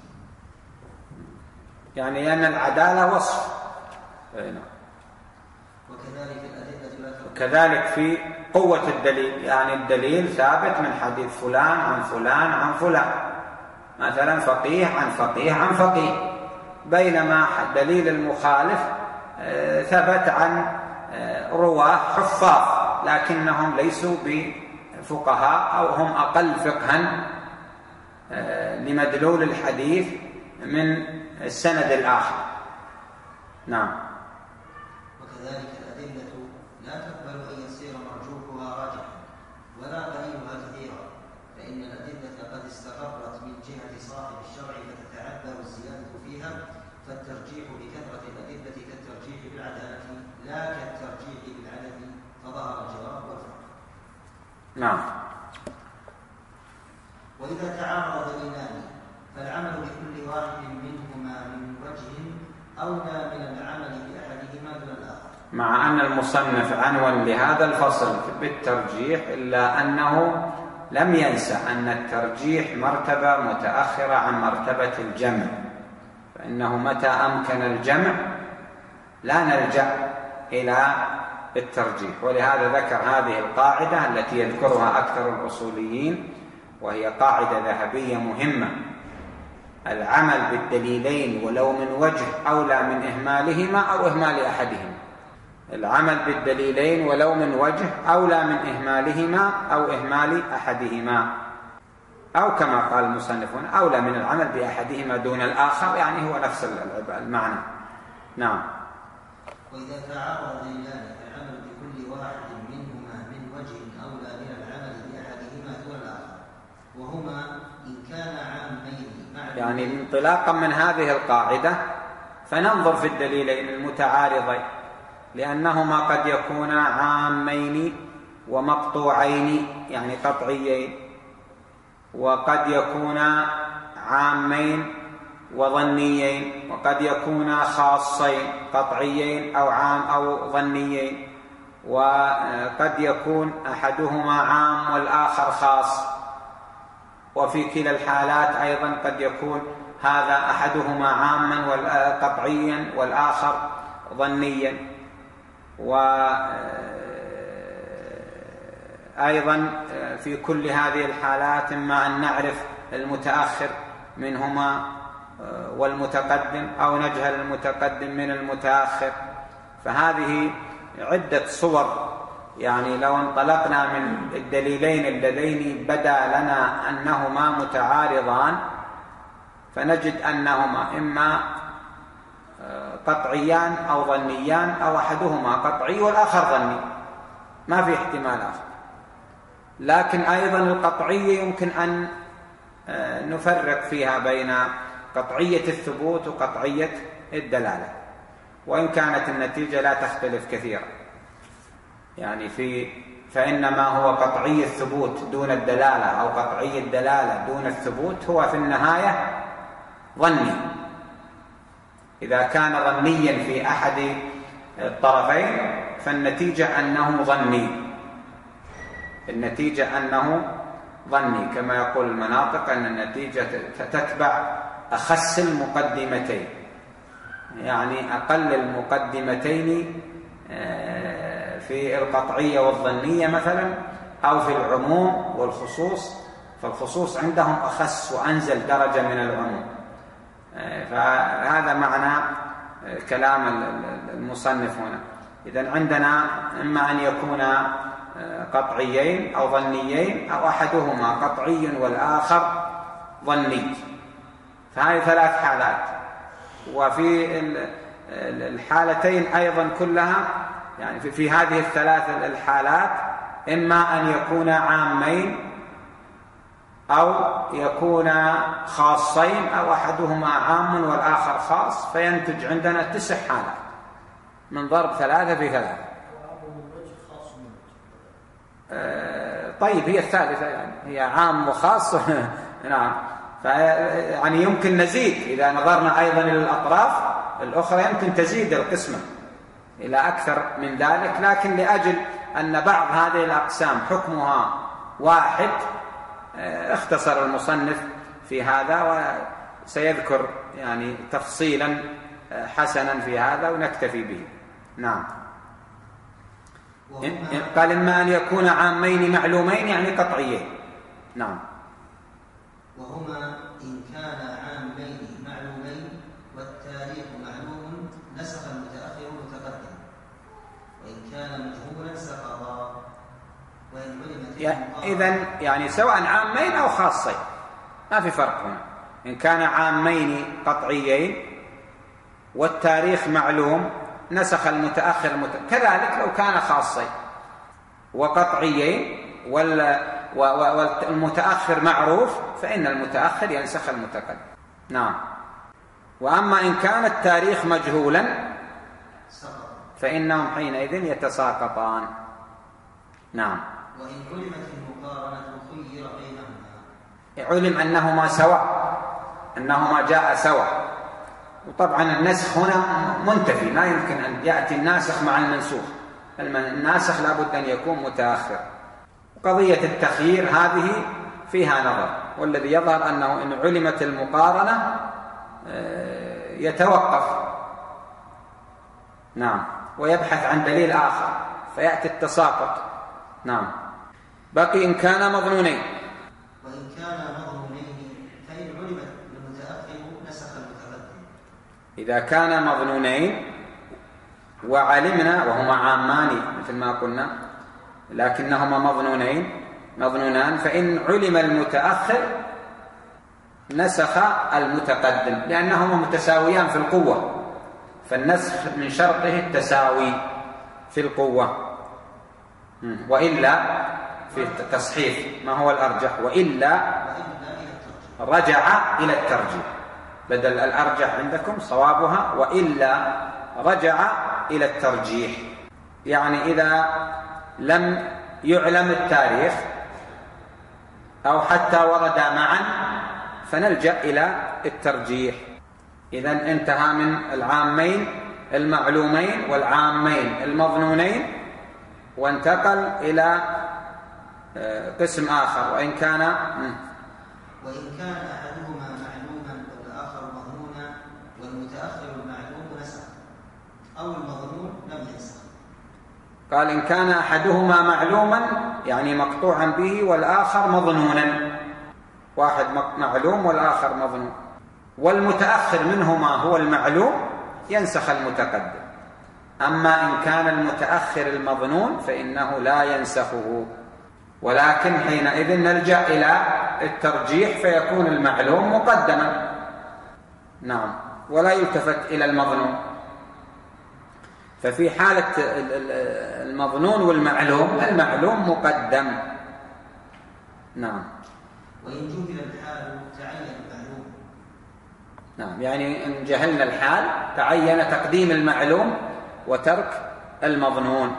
[SPEAKER 1] يعني لأن العدالة وصف.
[SPEAKER 2] وكذلك الأدلة لا ترجح.
[SPEAKER 1] وكذلك في قوة الدليل، يعني الدليل ثابت من حديث فلان عن فلان عن فلان، مثلا فقيه عن فقيه عن فقيه، بينما دليل المخالف ثبت عن رواه حفاظ لكنهم ليسوا بفقهاء، أو هم أقل فقها لمدلول الحديث من السند الآخر. نعم.
[SPEAKER 2] وكذلك الأدلة لا تقبل أن يصير مرجوحها راجحا ولا قليلها كثيرا، فإن الأدلة قد استقرت من جهة صاحب الشرع فتتعذر الزيادة فيها، فالترجيح بكثرة الأدلة كالترجيح بالعدالة لا كالترجيح بالعدد، فظهر الجواب والفرق.
[SPEAKER 1] نعم.
[SPEAKER 2] وإذا تعارض دليلان فالعمل بكل واحد منهما من وجه أولى من العمل بأحدهما دون الآخر.
[SPEAKER 1] مع أن المصنف عنون لهذا الفصل بالترجيح، إلا أنه لم ينسى أن الترجيح مرتبة متأخرة عن مرتبة الجمع، أنه متى أمكن الجمع لا نلجأ إلى الترجيح، ولهذا ذكر هذه القاعدة التي يذكرها أكثر الأصوليين، وهي قاعدة ذهبية مهمة: العمل بالدليلين ولو من وجه أولى من إهمالهما أو إهمال أحدهما. العمل بالدليلين ولو من وجه أولى من إهمالهما أو إهمال أحدهما، أو كما قال المصنفون أولى من العمل بأحدهما دون الآخر، يعني هو نفس المعنى. نعم.
[SPEAKER 2] وإذا تعارض دليلان فالعمل بكل واحد منهما من وجه أولى من العمل بأحدهما دون الآخر، وهما إن كان عامين.
[SPEAKER 1] يعني انطلاقا من هذه القاعدة فننظر في الدليلين المتعارضين، لأنهما قد يكونا عامين ومقطوعين يعني قطعيين، وقد يكونا عامين وظنيين، وقد يكونا خاصين قطعيين أو عام أو ظنيين، وقد يكون أحدهما عام والآخر خاص، وفي كلا الحالات أيضا قد يكون هذا أحدهما عاما قطعيا والآخر ظنيا. وأيضا في كل هذه الحالات إما أن نعرف المتأخر منهما والمتقدم أو نجهل المتقدم من المتأخر. فهذه عدة صور، يعني لو انطلقنا من الدليلين اللذين بدا لنا أنهما متعارضان فنجد أنهما إما قطعيان أو ظنيان، أو أحدهما قطعي والآخر ظني، ما في احتمال آخر. لكن أيضا القطعية يمكن أن نفرق فيها بين قطعية الثبوت وقطعية الدلالة، وإن كانت النتيجة لا تختلف كثيرا. يعني في فإنما هو قطعي الثبوت دون الدلالة أو قطعي الدلالة دون الثبوت هو في النهاية ظني. إذا كان ظنيا في أحد الطرفين فالنتيجة أنه ظني، النتيجة أنه ظني، كما يقول المناطق أن النتيجة تتبع أخس المقدمتين، يعني أقل المقدمتين في القطعية والظنية مثلا، أو في العموم والخصوص، فالخصوص عندهم أخس وأنزل درجة من العموم. فهذا معنى كلام المصنف هنا. إذن عندنا إما أن يكون قطعيين أو ظنيين، أو أحدهما قطعي والآخر ظني، فهذه ثلاث حالات. وفي الحالتين أيضا كلها، يعني في هذه الثلاث الحالات إما أن يكون عامين أو يكون خاصين، أو أحدهما عام والآخر خاص، فينتج عندنا تسع حالات من ضرب ثلاثة في ثلاثة. طيب هي الثالثة، يعني هي عام وخاص. نعم. يعني يمكن نزيد إذا نظرنا أيضا إلى الأطراف الأخرى، يمكن تزيد القسمة إلى أكثر من ذلك، لكن لأجل أن بعض هذه الأقسام حكمها واحد اختصر المصنف في هذا، وسيذكر يعني تفصيلا حسنا في هذا ونكتفي به. نعم. قال إما أن يكون عامين معلومين يعني قطعيين. نعم.
[SPEAKER 2] وهما إن كان عامين معلومين والتاريخ معلوم نسخ المتأخر المتقدم، وإن كان مجهولا سقطا، وإن علمت
[SPEAKER 1] إذن يعني سواء عامين أو خاصين ما في فرق هنا. إن كان عامين قطعيين والتاريخ معلوم نسخ المتأخر المتأخر، كذلك لو كان خاصين وقطعيين والمتأخر معروف فإن المتأخر ينسخ المتقدم. نعم. وأما إن كان التاريخ مجهولا فإنهم حينئذ يتساقطان. نعم.
[SPEAKER 2] وإن علمت المقارنة خير بينهما،
[SPEAKER 1] علم أنهما سواء، أنهما جاء سواء. وطبعا النسخ هنا منتفي، لا يمكن أن يأتي الناسخ مع المنسوخ، الناسخ لابد أن يكون متأخر. قضية التخيير هذه فيها نظر، والذي يظهر أنه إن علمت المقارنة يتوقف، نعم، ويبحث عن دليل آخر فيأتي التساقط. نعم. بقي إن كان مظنونين.
[SPEAKER 2] وإن كان مظنونين فإن علم المتأخر نسخ المتقدم.
[SPEAKER 1] إذا كان مظنونين وعلمنا وهما عامان مثل ما قلنا لكنهما مظنونين مظنونان، فإن علم المتأخر نسخ المتقدم لأنهما متساويان في القوة، فالنسخ من شرطه التساوي في القوة. وإلا في التصحيح ما هو الأرجح؟ وإلا رجع إلى الترجيح، بدل الأرجح عندكم صوابها وإلا رجع إلى الترجيح. يعني إذا لم يعلم التاريخ أو حتى وردا معا فنلجأ إلى الترجيح. إذن انتهى من العامين المعلومين والعامين المظنونين وانتقل إلى قسم آخر. وإن كان
[SPEAKER 2] وإن كان أحدهما معلوما والآخر مظنونا والمتأخر المعلوم نسخ أو المظنون لم ينسخ.
[SPEAKER 1] قال إن كان أحدهما معلوما يعني مقطوعا به والآخر مظنونا، واحد معلوم والآخر مظنون، والمتأخر منهما هو المعلوم ينسخ المتقدم. أما إن كان المتأخر المظنون فإنه لا ينسخه، ولكن حينئذ نلجأ إلى الترجيح فيكون المعلوم مقدما. نعم، ولا يلتفت إلى المظنون. ففي حالة المظنون والمعلوم المعلوم مقدم. نعم.
[SPEAKER 2] وإن جهل الحال تعين المعلوم.
[SPEAKER 1] نعم، يعني إن جهلنا الحال تعين تقديم المعلوم وترك المظنون.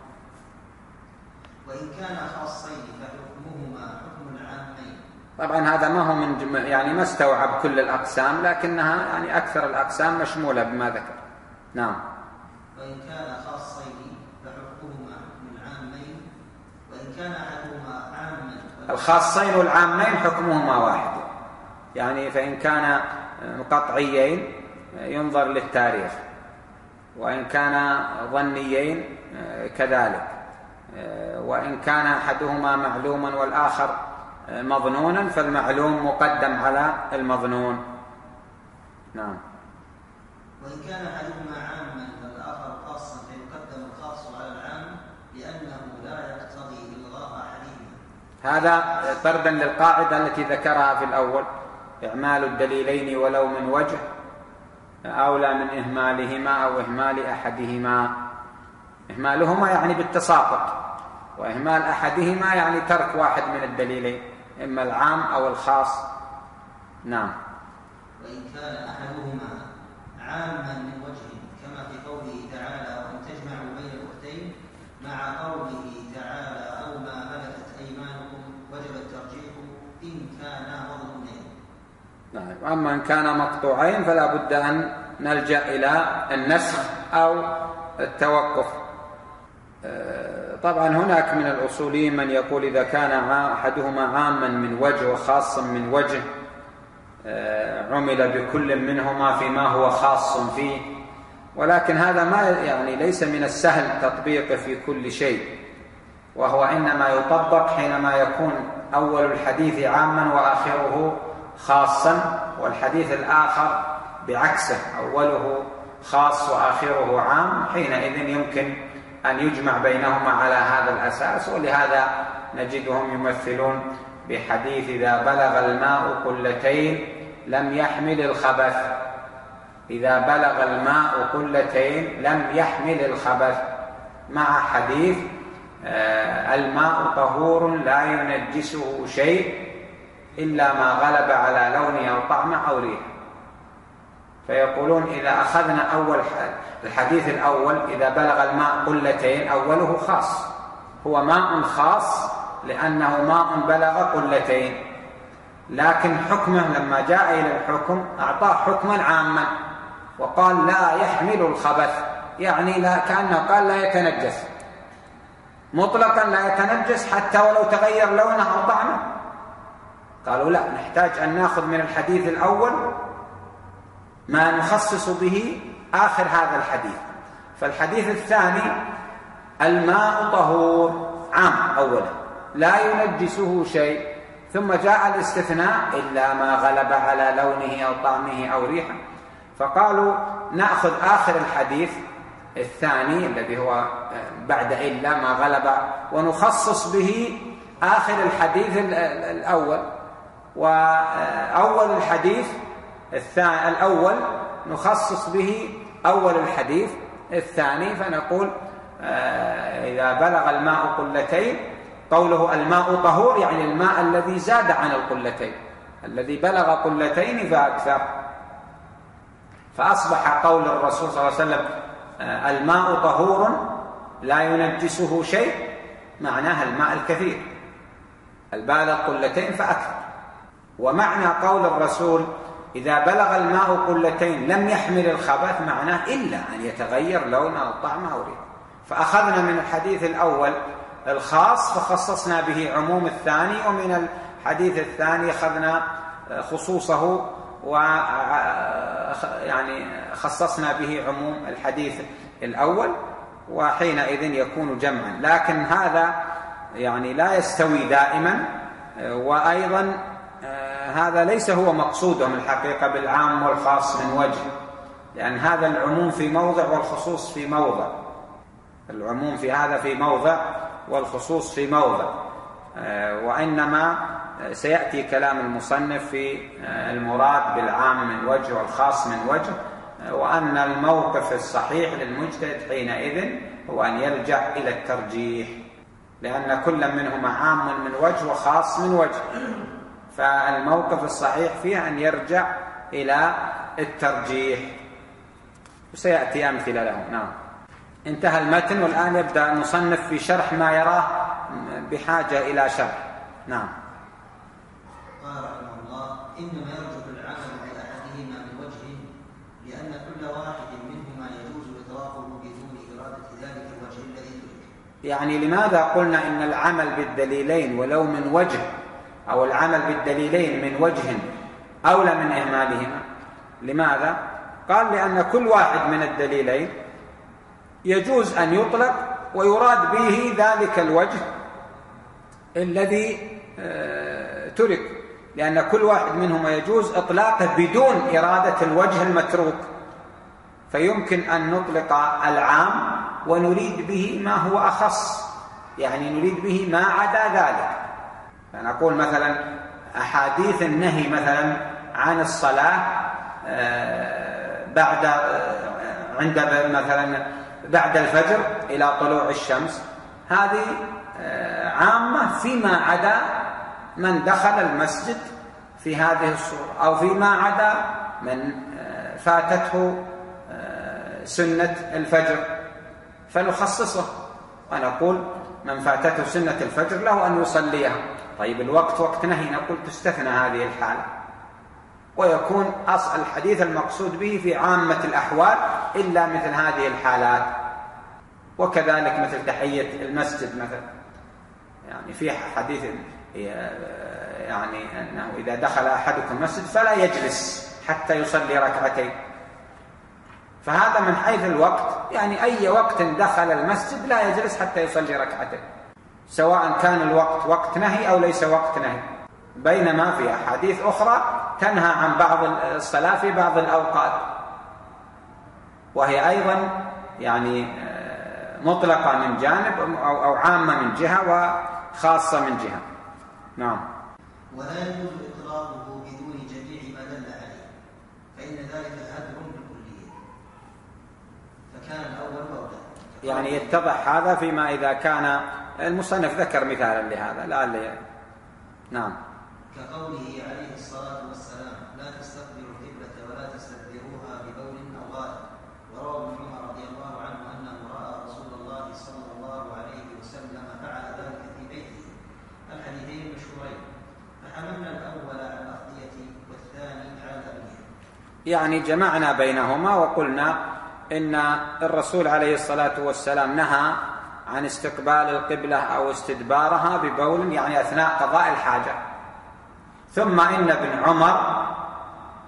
[SPEAKER 2] وإن كان خاصين فحكمهما حكم العامين.
[SPEAKER 1] طبعا هذا ما هو من يعني ما استوعب كل الأقسام، لكنها يعني أكثر الأقسام مشمولة بما ذكر. نعم.
[SPEAKER 2] وإن كان خاصين فحكمهما حكم العامين، وإن كان أحدهما عاما.
[SPEAKER 1] الخاصين والعامين حكمهما واحد، يعني فإن كان قطعيين ينظر للتاريخ، وإن كان ظنيين كذلك، وإن كان أحدهما معلوما والآخر مظنونا فالمعلوم مقدم على المظنون. نعم.
[SPEAKER 2] وإن كان أحدهما عاما والآخر خاصا فيقدم الخاص على العام لأنه لا يقتضي إلغاء أحدهما.
[SPEAKER 1] هذا طردا للقاعدة التي ذكرها في الأول: إعمال الدليلين ولو من وجه أولى من إهمالهما أو إهمال أحدهما. إهمالهما يعني بالتساقط، وإهمال أحدهما يعني ترك واحد من الدليلين، إما العام أو الخاص. نعم.
[SPEAKER 2] وإن كان أحدهما عاما من وجه كما في قوله تعالى: وأن تجمعوا بين الأختين، مع قوله تعالى: أو ما ملكت أيمانكم وجب الترجيح إن كانا مظنونين.
[SPEAKER 1] نعم. أما إن كان مقطوعين فلا بد أن نلجأ إلى النسخ أو التوقف. طبعا هناك من الأصوليين من يقول إذا كان أحدهما عاما من وجه وخاصا من وجه عمل بكل منهما فيما هو خاص فيه، ولكن هذا ما يعني ليس من السهل تطبيقه في كل شيء، وهو إنما يطبق حينما يكون أول الحديث عاما وآخره خاصا، والحديث الآخر بعكسه، أوله خاص وآخره عام، حينئذ يمكن أن يجمع بينهما على هذا الأساس. ولهذا نجدهم يمثلون بحديث: إذا بلغ الماء قلتين لم يحمل الخبث. إذا بلغ الماء قلتين لم يحمل الخبث، مع حديث الماء طهور لا ينجسه شيء إلا ما غلب على لونه أو طعمه أو ريحه. فيقولون إذا أخذنا أول الحديث الأول: إذا بلغ الماء قلتين، أوله خاص، هو ماء خاص لأنه ماء بلغ قلتين، لكن حكمه لما جاء إلى الحكم أعطاه حكما عاما وقال لا يحمل الخبث، يعني لا، كأنه قال لا يتنجس مطلقا، لا يتنجس حتى ولو تغير لونه أو طعمه. قالوا لا، نحتاج أن نأخذ من الحديث الأول ما نخصص به آخر هذا الحديث. فالحديث الثاني الماء طهور عام أولا لا ينجسه شيء، ثم جاء الاستثناء إلا ما غلب على لونه أو طعمه أو ريحه، فقالوا نأخذ آخر الحديث الثاني الذي هو بعد إلا ما غلب ونخصص به آخر الحديث الأول، وأول الحديث الثاني الأول نخصص به أول الحديث الثاني، فنقول إذا بلغ الماء قلتين، قوله الماء طهور يعني الماء الذي زاد عن القلتين، الذي بلغ قلتين فأكثر. فأصبح قول الرسول صلى الله عليه وسلم الماء طهور لا ينجسه شيء معناها الماء الكثير البالغ قلتين فأكثر. ومعنى قول الرسول إذا بلغ الماء قلتين لم يحمل الخبث معناه إلا أن يتغير لونه أو طعمه أو ريحه. فأخذنا من الحديث الأول الخاص فخصصنا به عموم الثاني، ومن الحديث الثاني أخذنا خصوصه و يعني خصصنا به عموم الحديث الأول، وحينئذ يكون جمعا. لكن هذا يعني لا يستوي دائما، وأيضا هذا ليس هو مقصودهم الحقيقة بالعام والخاص من وجه، لأن هذا العموم في موضع والخصوص في موضع، العموم في هذا في موضع والخصوص في موضع، وإنما سيأتي كلام المصنف في المراد بالعام من وجه والخاص من وجه، وأن الموقف الصحيح للمجتهد حينئذ هو أن يرجع إلى الترجيح، لأن كل منهما عام من وجه وخاص من وجه، فالموقف الصحيح فيه أن يرجع إلى الترجيح، وسيأتي أمثلة له. نعم. انتهى المتن، والآن يبدأ المصنف في شرح ما يراه بحاجة إلى شرح. نعم.
[SPEAKER 2] قال رحمه الله: إنما يرجح العمل بأحدهما من وجه، لأن كل واحد منهما يجوز إطلاقه بدون إرادة ذلك الوجه الذي ترك.
[SPEAKER 1] يعني لماذا قلنا إن العمل بالدليلين ولو من وجه، أو العمل بالدليلين من وجه أولى من إهمالهما؟ لماذا؟ قال لأن كل واحد من الدليلين يجوز أن يطلق ويراد به ذلك الوجه الذي ترك، لأن كل واحد منهما يجوز إطلاقه بدون إرادة الوجه المتروك، فيمكن أن نطلق العام ونريد به ما هو أخص، يعني نريد به ما عدا ذلك. فنقول مثلا أحاديث النهي مثلا عن الصلاة بعد عند مثلا بعد الفجر إلى طلوع الشمس، هذه عامة فيما عدا من دخل المسجد في هذه الصورة، أو فيما عدا من فاتته سنة الفجر فنخصصه ونقول من فاتته سنة الفجر له أن يصليها. طيب الوقت وقت نهي، نقول تستثنى هذه الحالة، ويكون أصل الحديث المقصود به في عامة الأحوال إلا مثل هذه الحالات. وكذلك مثل تحية المسجد مثلا، يعني في حديث يعني أنه إذا دخل أحدكم المسجد فلا يجلس حتى يصلي ركعتين، فهذا من حيث الوقت، يعني أي وقت دخل المسجد لا يجلس حتى يصلي ركعتين، سواء كان الوقت وقت نهي أو ليس وقت نهي. بينما في أحاديث أخرى تنهى عن بعض الصلاة في بعض الأوقات، وهي أيضا يعني مطلقة من جانب أو عامة من جهة وخاصة من جهة. نعم.
[SPEAKER 2] ولا يجوز إطلاقه بدون جميع ما دل عليه، فإن ذلك هدر بالكلية، فكان الأول أولى.
[SPEAKER 1] يعني يتضح هذا فيما إذا كان المصنف ذكر مثالا لهذا لا لي. نعم.
[SPEAKER 2] كقوله عليه الصلاة والسلام: لا تستقبلوا القبلة ولا تستدبروها ببول أو غائط. وروى ابن عمر رضي الله عنه أنه رأى رسول الله صلى الله عليه وسلم فعل ذلك في بيته. الحديثين مشهورين، فحملنا الأول على الأخذية والثاني على الأبنية.
[SPEAKER 1] يعني جمعنا بينهما وقلنا إن الرسول عليه الصلاة والسلام نهى عن استقبال القبلة أو استدبارها ببول، يعني أثناء قضاء الحاجة. ثم إن ابن عمر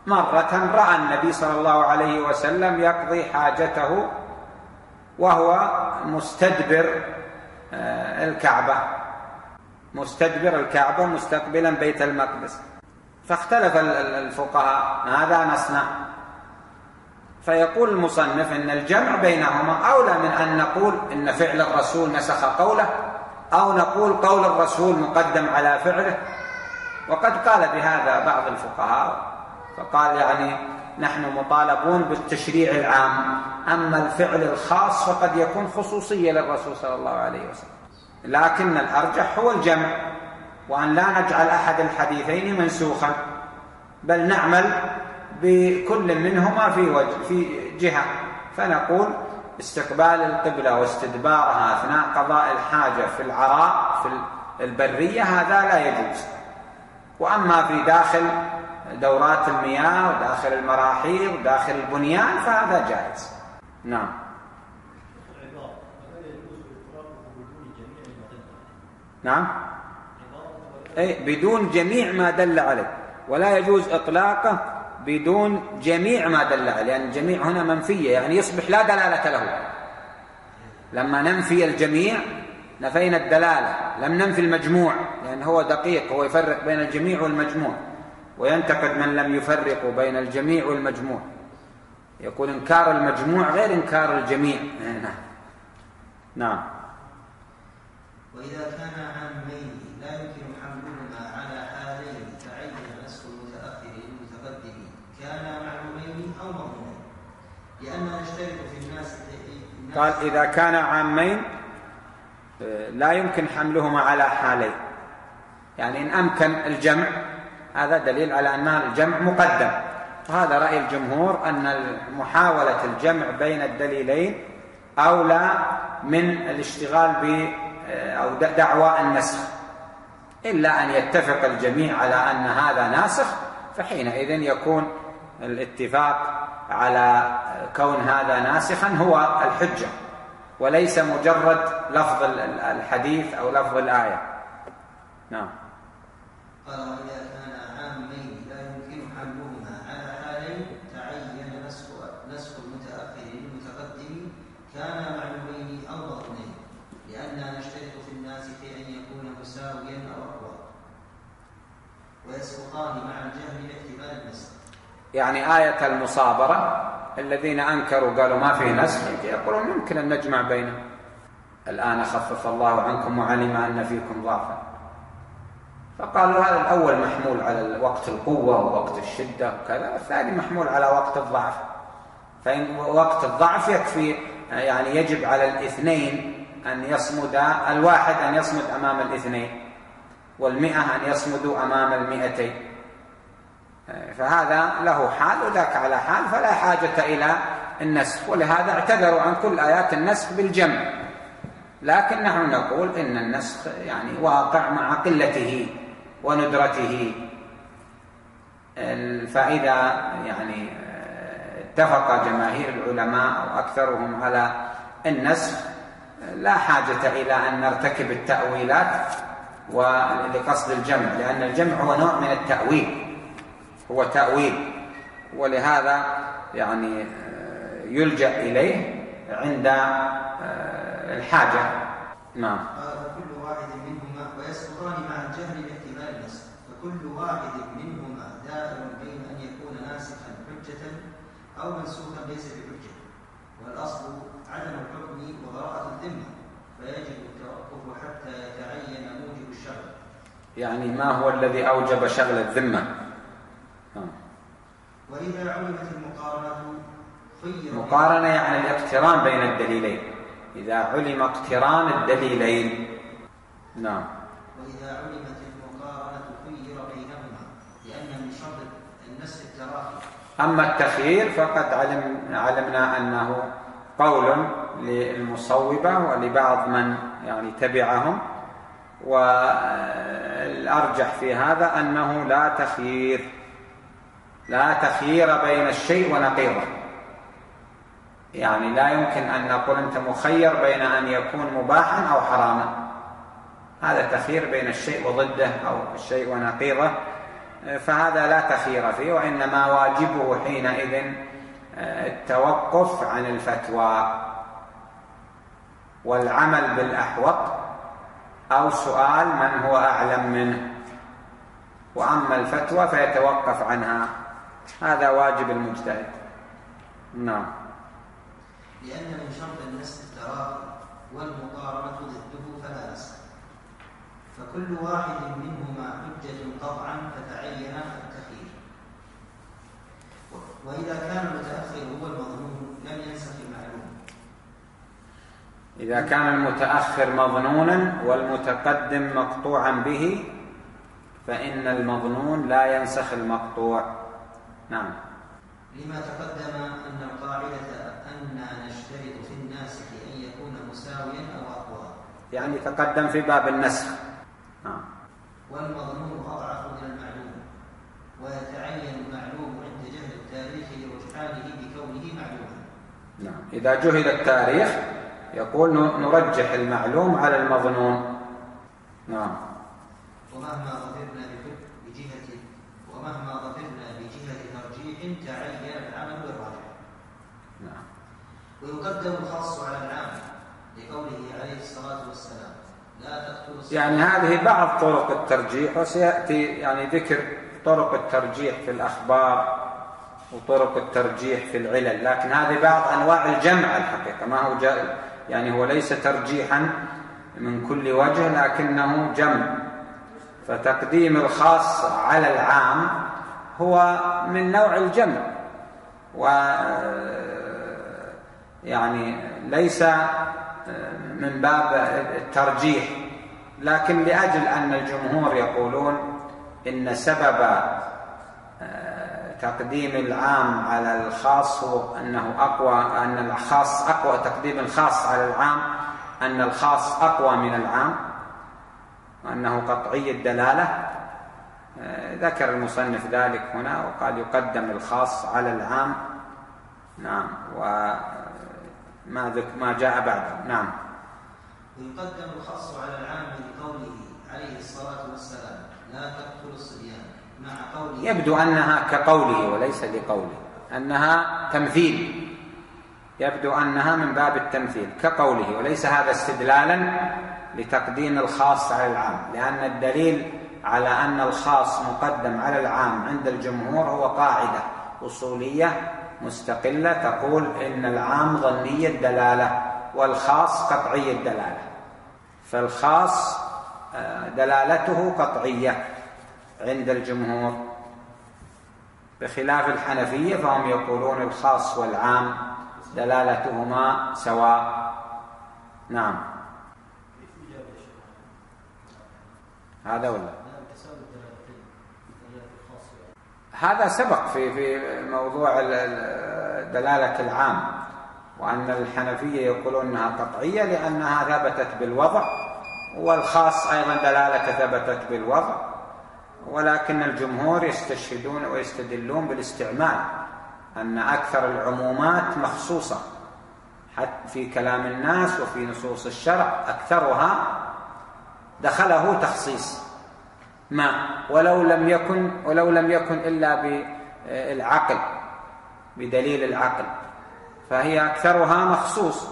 [SPEAKER 1] مرة رأى النبي صلى الله عليه وسلم يقضي حاجته وهو مستدبر الكعبة مستدبر الكعبة مستقبلا بيت المقدس، فاختلف الفقهاء ماذا نصنع؟ فيقول المصنف إن الجمع بينهما أولى من أن نقول إن فعل الرسول نسخ قوله، أو نقول قول الرسول مقدم على فعله. وقد قال بهذا بعض الفقهاء، فقال يعني نحن مطالبون بالتشريع العام، أما الفعل الخاص فقد يكون خصوصية للرسول صلى الله عليه وسلم، لكن الأرجح هو الجمع، وأن لا نجعل أحد الحديثين منسوخا، بل نعمل بكل منهما في وجه في جهة، فنقول استقبال القبلة واستدبارها أثناء قضاء الحاجة في العراء في البرية هذا لا يجوز، وأما في داخل دورات المياه وداخل المراحيض وداخل البنيان فهذا جائز. نعم. نعم أي بدون جميع ما دل عليه، ولا يجوز إطلاقه بدون جميع ما دل عليه، لأن الجميع هنا منفية، يعني يصبح لا دلالة له. لما ننفي الجميع نفينا الدلالة، لم ننفي المجموع، لأن هو دقيق، هو يفرق بين الجميع والمجموع، وينتقد من لم يفرق بين الجميع والمجموع، يقول إنكار المجموع غير إنكار الجميع. نعم.
[SPEAKER 2] وإذا كان عامين لا يمكن حملهما على حالين تعين نسخ المتأخر للمتقدم، كانا معلومين أو مضمونين، لأننا نشترط في الناس.
[SPEAKER 1] قال إذا كان عامين لا يمكن حملهما على حالين، يعني إن أمكن الجمع هذا دليل على أن الجمع مقدم، وهذا رأي الجمهور أن محاولة الجمع بين الدليلين أولى من الاشتغال ب أو دعوى النسخ، إلا أن يتفق الجميع على أن هذا ناسخ، فحينئذ يكون الاتفاق على كون هذا ناسخا هو الحجة، وليس مجرد لفظ الحديث أو لفظ الآية. نعم.
[SPEAKER 2] قال وإذا كان عامين لا يمكن حملهما على حالين تعين نسخ نسخ المتأخر للمتقدم، كانا معلومين أو مضمونين، لأننا نشترط في الناس في أن يكون مساويا أو أقوى، ويسقطان مع الجهل لاحتمال النسخ. يعني
[SPEAKER 1] آية المصابرة الذين أنكروا قالوا ما فيه نسخ، يقولون يمكن أن نجمع بينهم، الآن خفف الله عنكم وعلم أن فيكم ضعفا، فقالوا هذا الأول محمول على وقت القوة ووقت الشدة وكذا، والثاني محمول على وقت الضعف، فإن وقت الضعف يكفي، يعني يجب على الاثنين أن يصمد، الواحد أن يصمد أمام الاثنين، والمئة أن يصمدوا أمام المئتين، فهذا له حال وذاك على حال، فلا حاجة إلى النسخ، ولهذا اعتذروا عن كل آيات النسخ بالجمع، لكن نحن نقول إن النسخ يعني واقع مع قلته وندرته، فإذا يعني اتفق جماهير العلماء أو أكثرهم على النسخ لا حاجة إلى أن نرتكب التأويلات ولقصد الجمع، لأن الجمع هو نوع من التأويل، هو تأويل، ولهذا يعني يلجأ إليه عند الحاجة. نعم.
[SPEAKER 2] فكل واحد منهما ويسقطان مع الجهل باحتمال النسخ، فكل واحد منهما دائر بين أن يكون ناسخا حجة أو منسوخا ليس بحجة، والأصل عدم الحكم وبراءة الذمة، فيجب التوقف حتى يتعين موجب الشغل.
[SPEAKER 1] يعني ما هو الذي أوجب شغل الذمة؟
[SPEAKER 2] وإذا علمت المقارنة خير.
[SPEAKER 1] مقارنة يعني الاقتران بين الدليلين، إذا علم اقتران الدليلين. نعم.
[SPEAKER 2] وإذا علمت المقارنة خير بينهما، لأن من شرط النسخ التراخي.
[SPEAKER 1] أما التخيير فقد علم علمنا أنه قول للمصوبة ولبعض من يعني تبعهم، والأرجح في هذا أنه لا تخيير، لا تخيير بين الشيء ونقيضه، يعني لا يمكن أن نقول أنت مخير بين أن يكون مباحا أو حراما، هذا تخيير بين الشيء وضده أو الشيء ونقيضه فهذا لا تخير فيه، وإنما واجبه حينئذ التوقف عن الفتوى والعمل بالأحوط أو سؤال من هو أعلم منه، وأما الفتوى فيتوقف عنها. هذا واجب المجتهد. نعم.
[SPEAKER 2] لأن من شرط النسخ التراخي والمقارنة ضده فلا نسخ، فكل واحد منهما حجة قطعا فتعين التخيير. وإذا كان المتأخر هو المظنون لم ينسخ المعلوم.
[SPEAKER 1] إذا كان المتأخر مظنونا والمتقدم مقطوعا به فإن المظنون لا ينسخ المقطوع. نعم.
[SPEAKER 2] لما تقدم أن القاعدة أن نشترط في الناسخ أن يكون مساويا أو أقوى،
[SPEAKER 1] يعني تقدم في باب النسخ. نعم.
[SPEAKER 2] والمظنون أضعف من المعلوم، ويتعين المعلوم عند جهل التاريخ لرجحانه بكونه معلوما.
[SPEAKER 1] نعم. إذا جهل التاريخ يقول نرجح المعلوم على المظنون. نعم.
[SPEAKER 2] ومهما ظفرنا بجهة ومهما ظفرنا بجهة ترجيح تعين العمل بالراجح.
[SPEAKER 1] نعم.
[SPEAKER 2] ويقدم الخاص على العام لقوله عليه الصلاة والسلام لا تقتلوا الصيد.
[SPEAKER 1] يعني هذه بعض طرق الترجيح، وسيأتي يعني ذكر طرق الترجيح في الأخبار وطرق الترجيح في العلل، لكن هذه بعض أنواع الجمع الحقيقة، ما هو يعني هو ليس ترجيحا من كل وجه لكنه جمع. فتقديم الخاص على العام هو من نوع الجمع، و يعني ليس من باب الترجيح، لكن لأجل أن الجمهور يقولون إن سبب تقديم العام على الخاص هو أنه أقوى، أن الخاص أقوى، تقديم الخاص على العام أن الخاص أقوى من العام، وأنه قطعي الدلالة. ذكر المصنف ذلك هنا وقال يقدم الخاص على العام. نعم. وما ما جاء بعده. نعم.
[SPEAKER 2] ويقدم الخاص على العام لقوله عليه الصلاة والسلام لا تقتلوا الصبيان، مع قوله
[SPEAKER 1] يبدو أنها كقوله وليس لقوله، أنها تمثيل، يبدو أنها من باب التمثيل كقوله، وليس هذا استدلالا لتقديم الخاص على العام، لأن الدليل على أن الخاص مقدم على العام عند الجمهور هو قاعدة أصولية مستقلة تقول إن العام ظني الدلالة والخاص قطعي الدلالة، فالخاص دلالته قطعية عند الجمهور، بخلاف الحنفية فهم يقولون الخاص والعام دلالتهما سواء. نعم. هذا ولا هذا سبق في في موضوع دلالة العام، وأن الحنفية يقولون أنها قطعية لأنها ثبتت بالوضع، والخاص أيضا دلالة ثبتت بالوضع، ولكن الجمهور يستشهدون ويستدلون بالاستعمال، أن أكثر العمومات مخصوصة حتى في كلام الناس وفي نصوص الشرع أكثرها دخله تخصيص ما ولو لم يكن ولو لم يكن إلا بالعقل، بدليل العقل، فهي أكثرها مخصوص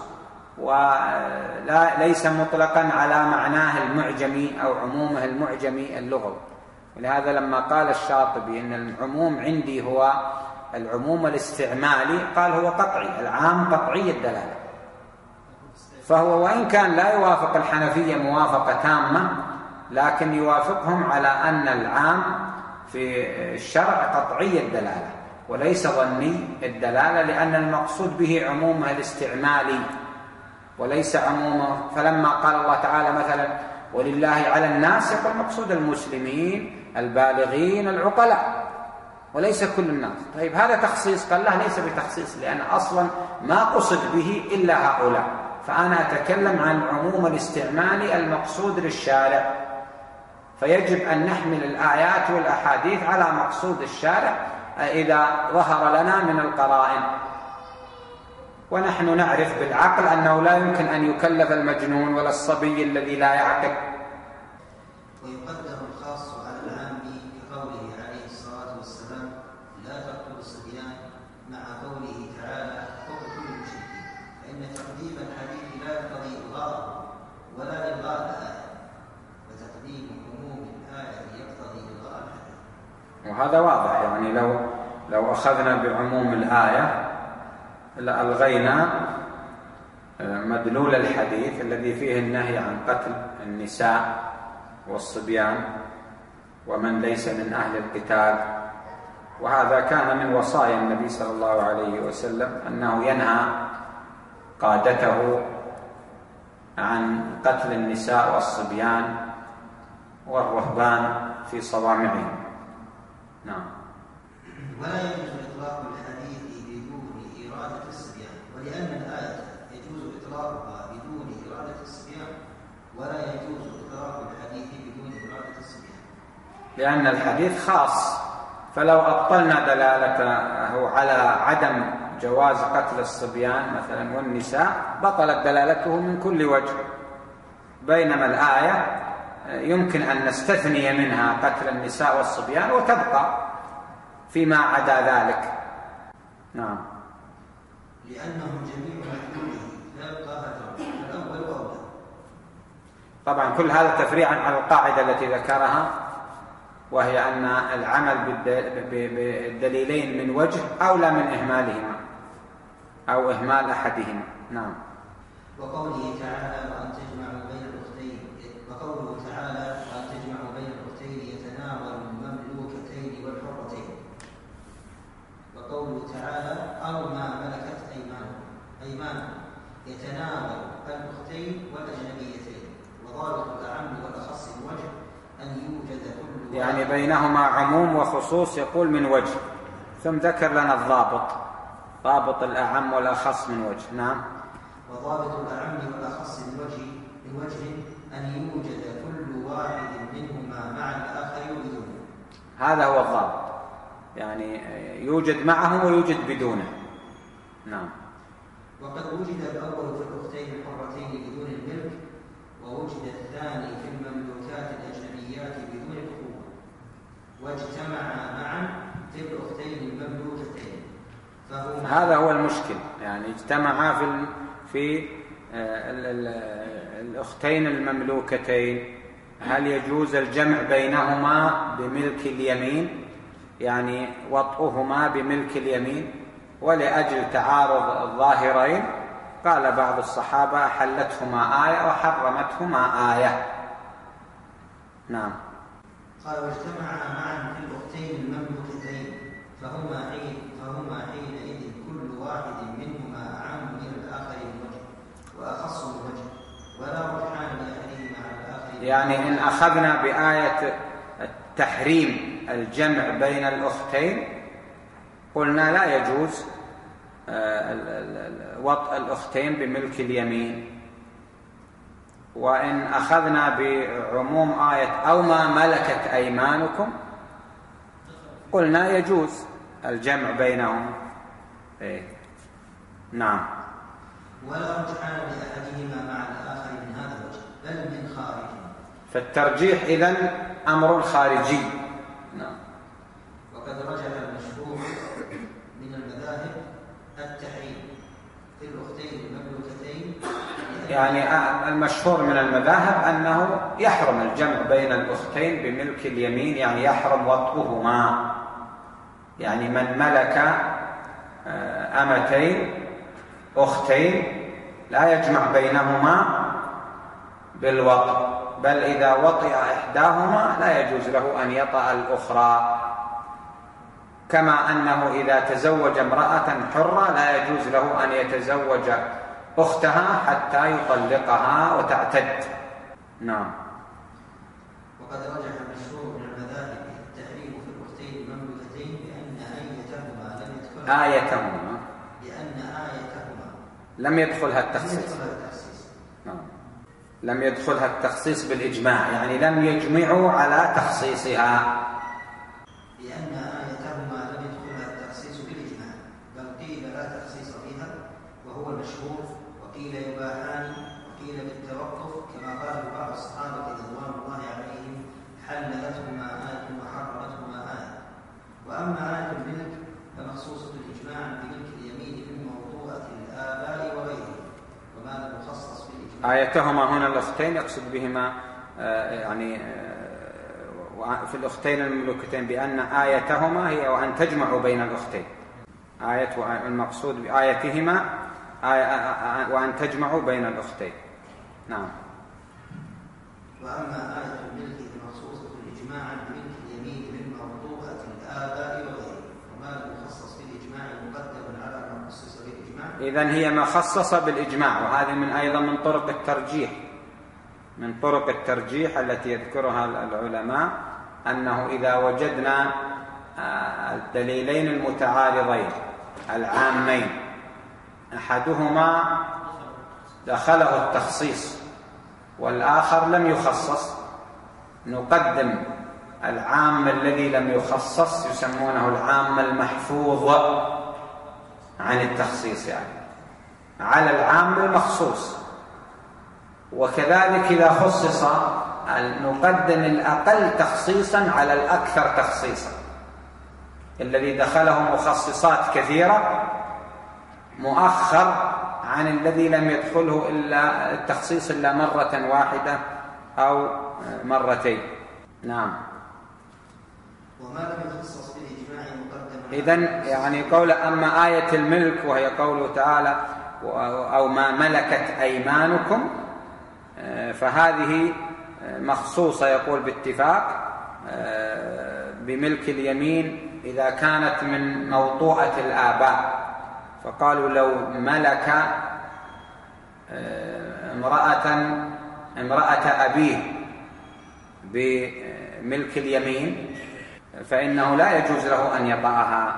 [SPEAKER 1] وليس مطلقا على معناه المعجمي أو عمومه المعجمي اللغوي. ولهذا لما قال الشاطبي إن العموم عندي هو العموم الاستعمالي قال هو قطعي، العام قطعي الدلالة، فهو وإن كان لا يوافق الحنفية موافقة تامة لكن يوافقهم على أن العام في الشرع قطعي الدلالة وليس ظني الدلالة، لأن المقصود به عمومه الاستعمالي وليس عمومه. فلما قال الله تعالى مثلا ولله على الناس يقول مقصود المسلمين البالغين العقلاء وليس كل الناس. طيب هذا تخصيص، قال لا ليس بتخصيص، لأن أصلا ما قصد به إلا هؤلاء، فأنا أتكلم عن العموم الاستعمالي المقصود للشارع، فيجب أن نحمل الآيات والأحاديث على مقصود الشارع إذا ظهر لنا من القرائن. ونحن نعرف بالعقل أنه لا يمكن أن يكلف المجنون ولا الصبي الذي لا يعقل.
[SPEAKER 2] ويقدر الخاص على العام كقوله عليه
[SPEAKER 1] وهذا واضح، يعني لو لو أخذنا بعموم الآية لألغينا مدلول الحديث الذي فيه النهي عن قتل النساء والصبيان ومن ليس من أهل القتال. وهذا كان من وصايا النبي صلى الله عليه وسلم أنه ينهى قادته عن قتل النساء والصبيان والرهبان في صوامعهم. نعم.
[SPEAKER 2] ولا يجوز إطلاق الحديث بدون إرادة الصبيان، ولأن الآية يجوز إطلاقها بدون إرادة الصبيان ولا يجوز إطلاق الحديث بدون إرادة الصبيان،
[SPEAKER 1] لأن الحديث خاص، فلو أبطلنا دلالته على عدم جواز قتل الصبيان مثلا والنساء بطلت دلالته من كل وجه، بينما الآية يمكن أن نستثني منها قتل النساء والصبيان وتبقى فيما عدا ذلك. نعم.
[SPEAKER 2] لأنهم جميع مدلوله لا يبقى هجر الأول وأولى.
[SPEAKER 1] طبعا كل هذا تفريعا على القاعدة التي ذكرها، وهي أن العمل بالدليلين من وجه أولى من إهمالهما أو إهمال أحدهما. نعم.
[SPEAKER 2] وقوله تعالى وأن تجمعوا بين الأختين، وقوله تعالى وأن تجمعوا بين الأختين يتناول المملوكتين والحرتين، وقوله تعالى أو ما ملكت أيمانكم أيمانكم يتناول الأختين والأجنبيتين، وضابط الأعم والأخص الوجه أن يوجد كل
[SPEAKER 1] يعني بينهما عموم وخصوص يقول من وجه، ثم ذكر لنا الضابط، ضابط الأعم والأخص من وجه. نعم.
[SPEAKER 2] وضابط الأعم والأخص من وجه من وجه أن يوجد كل واحد منهما مع الآخر بدونه.
[SPEAKER 1] هذا هو الضابط، يعني يوجد معه ويوجد بدونه. نعم.
[SPEAKER 2] وقد وجد الأول في الأختين الحرتين بدون الملك، ووجد الثاني في المملوكات الأجنبيات بدون الأخوة، واجتمعا معا في الأختين المملوكتين،
[SPEAKER 1] هذا هو المشكل، يعني اجتمعا في في الأختين المملوكتين. هل يجوز الجمع بينهما بملك اليمين، يعني وطئهما بملك اليمين؟ ولأجل تعارض الظاهرين قال بعض الصحابة أحلتهما آية وحرمتهما آية. نعم.
[SPEAKER 2] قال واجتمعا معا في الأختين المملوكتين فهما حين فهما حينئذ كل واحد منهما أعم من الآخر بوجه وأخص بوجه، ولا رجحان لأحدهما على الآخر.
[SPEAKER 1] يعني إن أخذنا بآية التحريم الجمع بين الأختين قلنا لا يجوز وطء الأختين بملك اليمين، وإن أخذنا بعموم آية أو ما ملكت أيمانكم قلنا يجوز الجمع بينهم. إيه. نعم.
[SPEAKER 2] ولا رجحان لأحدهما مع الآخر من هذا الوجه بل من خارج.
[SPEAKER 1] فالترجيح إذن أمر خارجي. نعم.
[SPEAKER 2] وقد رجح المشهور من المذاهب التحريم في الأختين المملوكتين،
[SPEAKER 1] يعني المشهور من المذاهب أنه يحرم الجمع بين الأختين بملك اليمين، يعني يحرم وطئهما، يعني من ملك أمتين أختين لا يجمع بينهما بالوطء، بل إذا وطئ إحداهما لا يجوز له أن يطأ الأخرى، كما أنه إذا تزوج امرأة حرة لا يجوز له أن يتزوج أختها حتى يطلقها وتعتد. نعم.
[SPEAKER 2] وقد رجح المشهور من المذاهب التحريم في الأختين المملوكتين بأن آيتهما لم يدخل
[SPEAKER 1] آيتهما
[SPEAKER 2] لأن آيتهما
[SPEAKER 1] لم يدخلها التخصيص. نعم. لم يدخلها التخصيص بالإجماع، يعني لم يجمعوا على تخصيصها.
[SPEAKER 2] لأن آيتهما لم يدخلها التخصيص بالإجماع، بل قيل لا تخصيص فيها وهو المشهور، وقيل يباحان وقيل بالتوقف، كما قال بعض الصحابة رضوان الله عليهم حللتهما آية وحرمتهما آية. وأما آية الملك فمخصوصة الإجماع بملك اليمين من موضوعة الآباء وغيره، وما لم يخصص بالإجماع.
[SPEAKER 1] آيتهما هنا الأختين يقصد بهما آه يعني آه في الأختين المملوكتين بأن آيتهما هي وأن تجمعوا بين الأختين. آية المقصود بآيتهما آية وأن تجمعوا بين الأختين. نعم.
[SPEAKER 2] وأما آية الملك المخصوصة الإجماع بملك اليمين من موضوعة الآباء وغيره، وما يخصص بالإجماع مقدم على ما خصص بالإجماع.
[SPEAKER 1] إذن هي مخصصة بالإجماع، وهذه من أيضا من طرق الترجيح من طرق الترجيح التي يذكرها العلماء، أنه إذا وجدنا الدليلين المتعارضين العامين أحدهما دخله التخصيص والآخر لم يخصص، نقدم العام الذي لم يخصص، يسمونه العام المحفوظ عن التخصيص، يعني على العام المخصوص. وكذلك إذا خصص نقدم الأقل تخصيصا على الأكثر تخصيصا. الذي دخله مخصصات كثيرة مؤخر عن الذي لم يدخله إلا التخصيص إلا مرة واحدة أو مرتين. نعم.
[SPEAKER 2] وما لم يخصص بالإجماع مقدم.
[SPEAKER 1] إذن يعني قول أما آية الملك وهي قوله تعالى أو ما ملكت أيمانكم، فهذه مخصوصة يقول باتفاق بملك اليمين إذا كانت من موطوءة الآباء. فقالوا لو ملك امرأة امرأة أبيه بملك اليمين فإنه لا يجوز له أن يطأها.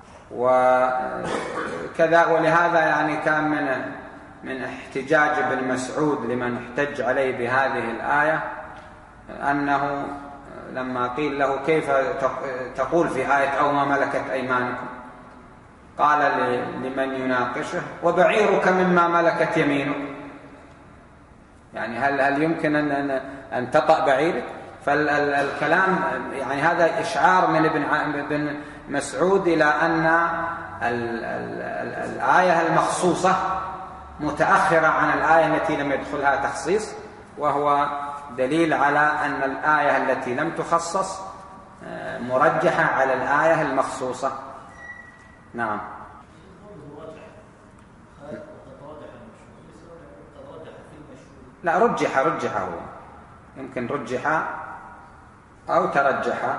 [SPEAKER 1] وكذا ولهذا يعني كان من من احتجاج ابن مسعود لمن احتج عليه بهذه الآية أنه لما قيل له كيف تقول في آية أو ما ملكت أيمانكم، قال لمن يناقشه وبعيرك مما ملكت يمينك، يعني هل هل يمكن أن أن تطأ بعيرك؟ فالكلام يعني هذا إشعار من ابن ابن مسعود إلى أن الآية المخصوصة متأخرة عن الآية التي لم يدخلها تخصيص، وهو دليل على أن الآية التي لم تخصص مرجحة على الآية المخصوصة. نعم. لا، رجح رجح هو يمكن رجح أو ترجح،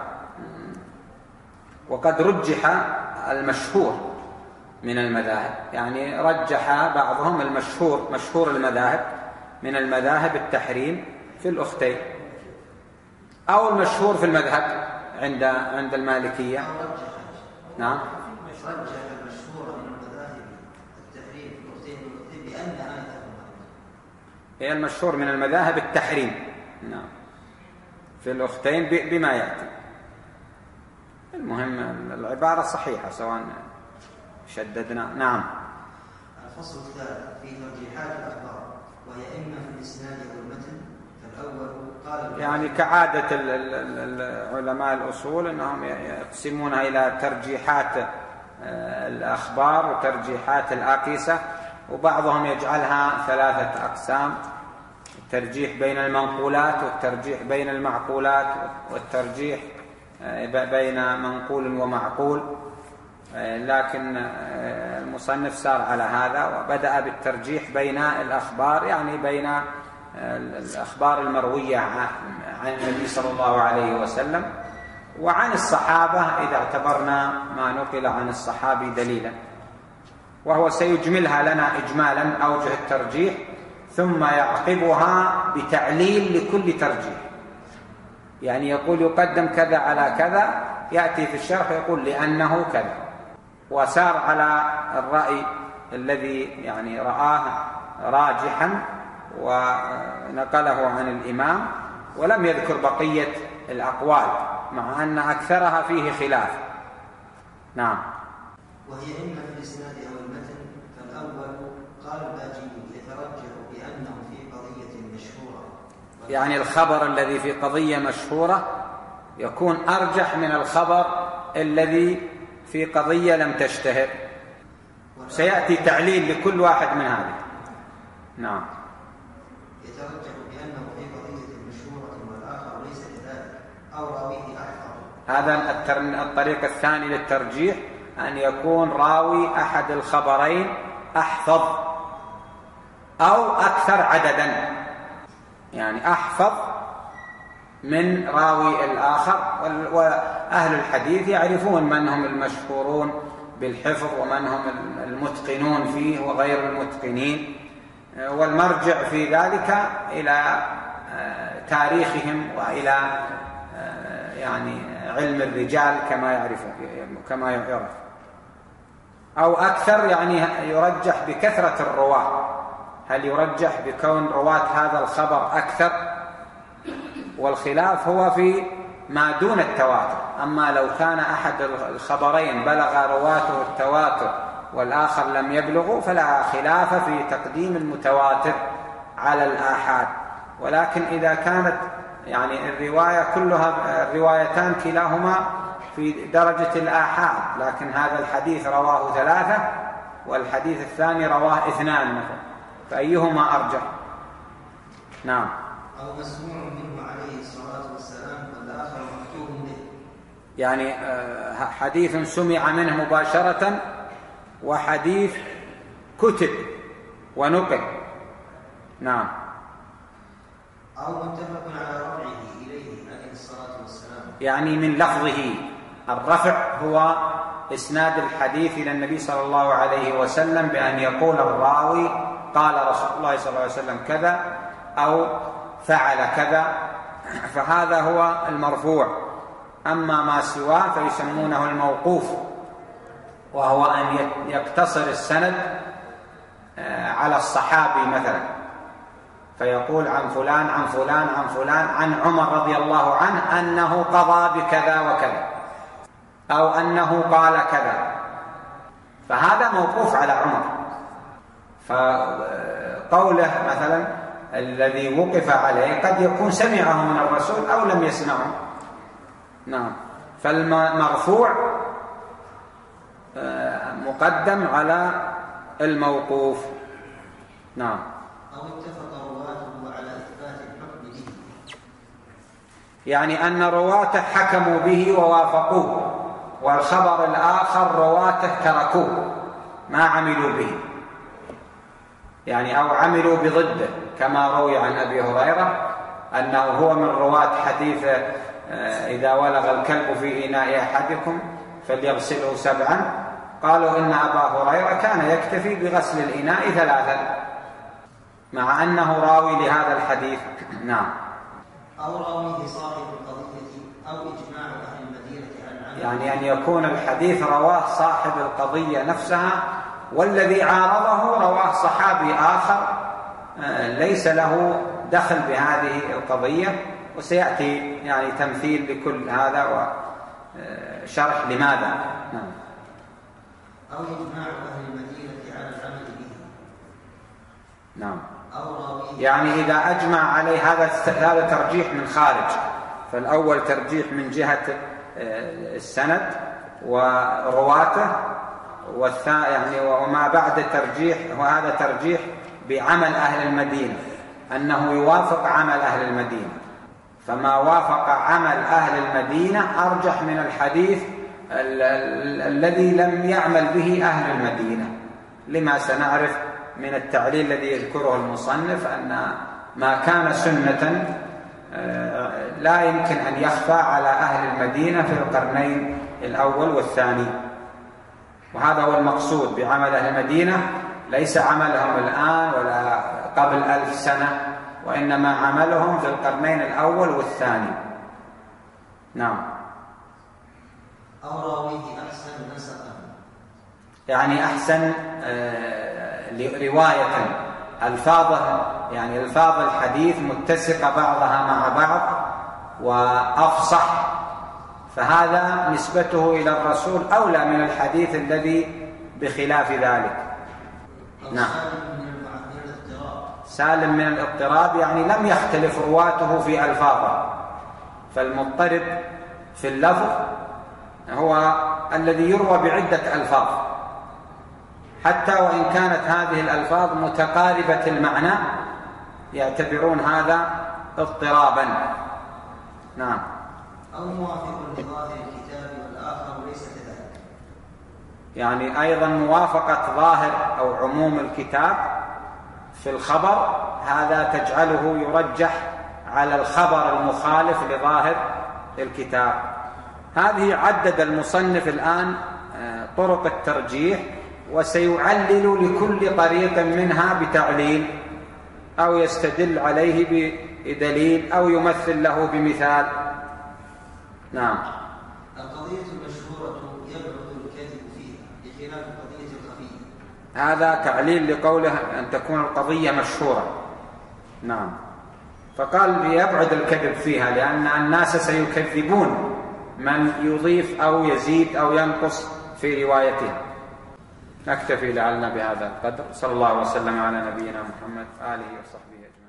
[SPEAKER 1] وقد رجح المشهور من المذاهب، يعني رجح بعضهم المشهور مشهور المذاهب من المذاهب التحريم في الأختين، أو المشهور في المذهب عند عند المالكية. نعم.
[SPEAKER 2] رجح المشهور من المذاهب التحريم في الأختين بأن آيتهما
[SPEAKER 1] هي المشهور من المذاهب التحريم. نعم. في الأختين بما يأتي. المهم العبارة صحيحة سواء شددنا. نعم.
[SPEAKER 2] الفصل الثالث في ترجيحات الأخبار، وهي إما في الإسناد أو المتن. فالأول قال
[SPEAKER 1] يعني كعادة العلماء الأصول أنهم يقسمونها إلى ترجيحات الأخبار وترجيحات الأقيسة، وبعضهم يجعلها ثلاثة أقسام: الترجيح بين المنقولات، والترجيح بين المعقولات، والترجيح بين منقول ومعقول. لكن المصنف سار على هذا وبدأ بالترجيح بين الأخبار، يعني بين الأخبار المروية عن النبي صلى الله عليه وسلم وعن الصحابة إذا اعتبرنا ما نقل عن الصحابي دليلا، وهو سيجملها لنا إجمالا أوجه الترجيح، ثم يعقبها بتعليل لكل ترجيح. يعني يقول يقدم كذا على كذا، يأتي في الشرح يقول لأنه كذا، وسار على الرأي الذي يعني رآه راجحا ونقله عن الإمام، ولم يذكر بقية الأقوال مع أن أكثرها فيه خلاف. نعم.
[SPEAKER 2] وهي إما في الإسناد أو المتن. فالأول قال الباجي يترجح بأنه في قضية مشهورة،
[SPEAKER 1] يعني الخبر الذي في قضية مشهورة يكون أرجح من الخبر الذي في قضية لم تشتهر. سيأتي تعليل لكل واحد من هذه. نعم.
[SPEAKER 2] يترجح بأنه في قضية مشهورة والآخر ليس كذلك، أو راويه
[SPEAKER 1] هذا الطريق الثاني للترجيح، أن يكون راوي أحد الخبرين أحفظ أو أكثر عددا، يعني أحفظ من راوي الآخر. وأهل الحديث يعرفون من هم المشهورون بالحفظ ومن هم المتقنون فيه وغير المتقنين، والمرجع في ذلك إلى تاريخهم وإلى يعني علم الرجال كما يعرفون كما يعرف. أو أكثر يعني يرجح بكثرة الرواة، هل يرجح بكون رواة هذا الخبر أكثر؟ والخلاف هو في ما دون التواتر. أما لو كان أحد الخبرين بلغ رواته التواتر والآخر لم يبلغه فلا خلاف في تقديم المتواتر على الآحاد. ولكن إذا كانت يعني الرواية كلها الروايتان كلاهما في درجة الآحاد، لكن هذا الحديث رواه ثلاثة والحديث الثاني رواه اثنان مثلا، فأيهما أرجح؟ نعم.
[SPEAKER 2] أو مسموع منه عليه الصلاة والسلام والآخر مكتوب به،
[SPEAKER 1] يعني حديث سمع منه مباشرة وحديث كتب ونقل. نعم.
[SPEAKER 2] أو متفق على رفعه إليه عليه الصلاة والسلام،
[SPEAKER 1] يعني من لفظه. الرفع هو إسناد الحديث إلى النبي صلى الله عليه وسلم بأن يقول الراوي قال رسول الله صلى الله عليه وسلم كذا أو فعل كذا، فهذا هو المرفوع. أما ما سواه فيسمونه الموقوف، وهو أن يقتصر السند على الصحابي مثلا، فيقول عن فلان عن فلان عن فلان عن عمر رضي الله عنه أنه قضى بكذا وكذا، أو أنه قال كذا، فهذا موقوف على عمر. فقوله مثلا الذي وقف عليه قد يكون سمعه من الرسول أو لم يسمعه. نعم. فالمرفوع مقدم على الموقوف. نعم.
[SPEAKER 2] أو اتفق رواته على إثبات الحكم به،
[SPEAKER 1] يعني أن رواته حكموا به ووافقوه، والخبر الآخر رواته تركوه ما عملوا به، يعني أو عملوا بضده، كما روي عن أبي هريرة أنه هو من رواة حديث إذا ولغ الكلب في إناء أحدكم فليغسله سبعا، قالوا إن أبا هريرة كان يكتفي بغسل الإناء ثلاثا، مع أنه راوي لهذا الحديث. نعم.
[SPEAKER 2] أو راويه صاحب القضية أو إجماع أهل المدينة عن عمل،
[SPEAKER 1] يعني أن يكون الحديث رواه صاحب القضية نفسها، والذي عارضه رواه صحابي آخر ليس له دخل بهذه القضية، وسيأتي يعني تمثيل لكل هذا وشرح لماذا. نعم.
[SPEAKER 2] أو إجماع أهل المدينة على العمل به.
[SPEAKER 1] نعم.
[SPEAKER 2] أو راويه،
[SPEAKER 1] يعني إذا أجمع عليه هذا هذا ترجيح من خارج، فالأول ترجيح من جهة السند ورواته، والثاني يعني وما بعد ترجيح، وهذا ترجيح بعمل أهل المدينة، أنه يوافق عمل أهل المدينة، فما وافق عمل أهل المدينة أرجح من الحديث ال ال الذي لم يعمل به أهل المدينة، لما سنعرف من التعليل الذي يذكره المصنف أن ما كان سنة لا يمكن أن يخفى على أهل المدينة في القرنين الأول والثاني. وهذا هو المقصود بعمل أهل المدينة، ليس عملهم الآن ولا قبل ألف سنة، وإنما عملهم في القرنين الأول والثاني. نعم.
[SPEAKER 2] أو راويه أحسن نسقا،
[SPEAKER 1] يعني أحسن رواية، ألفاظه يعني ألفاظ الحديث متسقة بعضها مع بعض وأفصح، فهذا نسبته إلى الرسول أولى من الحديث الذي بخلاف ذلك. نعم. سالم من الاضطراب، يعني لم يختلف رواته في ألفاظه، فالمضطرب في اللفظ هو الذي يروى بعدة ألفاظ، حتى وإن كانت هذه الألفاظ متقاربة المعنى يعتبرون هذا اضطرابا. نعم.
[SPEAKER 2] أو موافق لظاهر الكتاب والآخر ليس كذلك.
[SPEAKER 1] يعني أيضا موافقة ظاهر أو عموم الكتاب في الخبر هذا تجعله يرجح على الخبر المخالف لظاهر الكتاب. هذه عدد المصنف الآن طرق الترجيح، وسيعلل لكل طريق منها بتعليل أو يستدل عليه بدليل أو يمثل له بمثال. نعم.
[SPEAKER 2] القضية المشهورة يبعد الكذب فيها بخلاف القضية الخفية.
[SPEAKER 1] هذا تعليل لقوله أن تكون القضية مشهورة. نعم. فقال يبعد الكذب فيها لأن الناس سيكذبون من يضيف أو يزيد أو ينقص في روايته. نكتفي لعلنا بهذا القدر. صلى الله وسلم على نبينا محمد آله وصحبه أجمعين.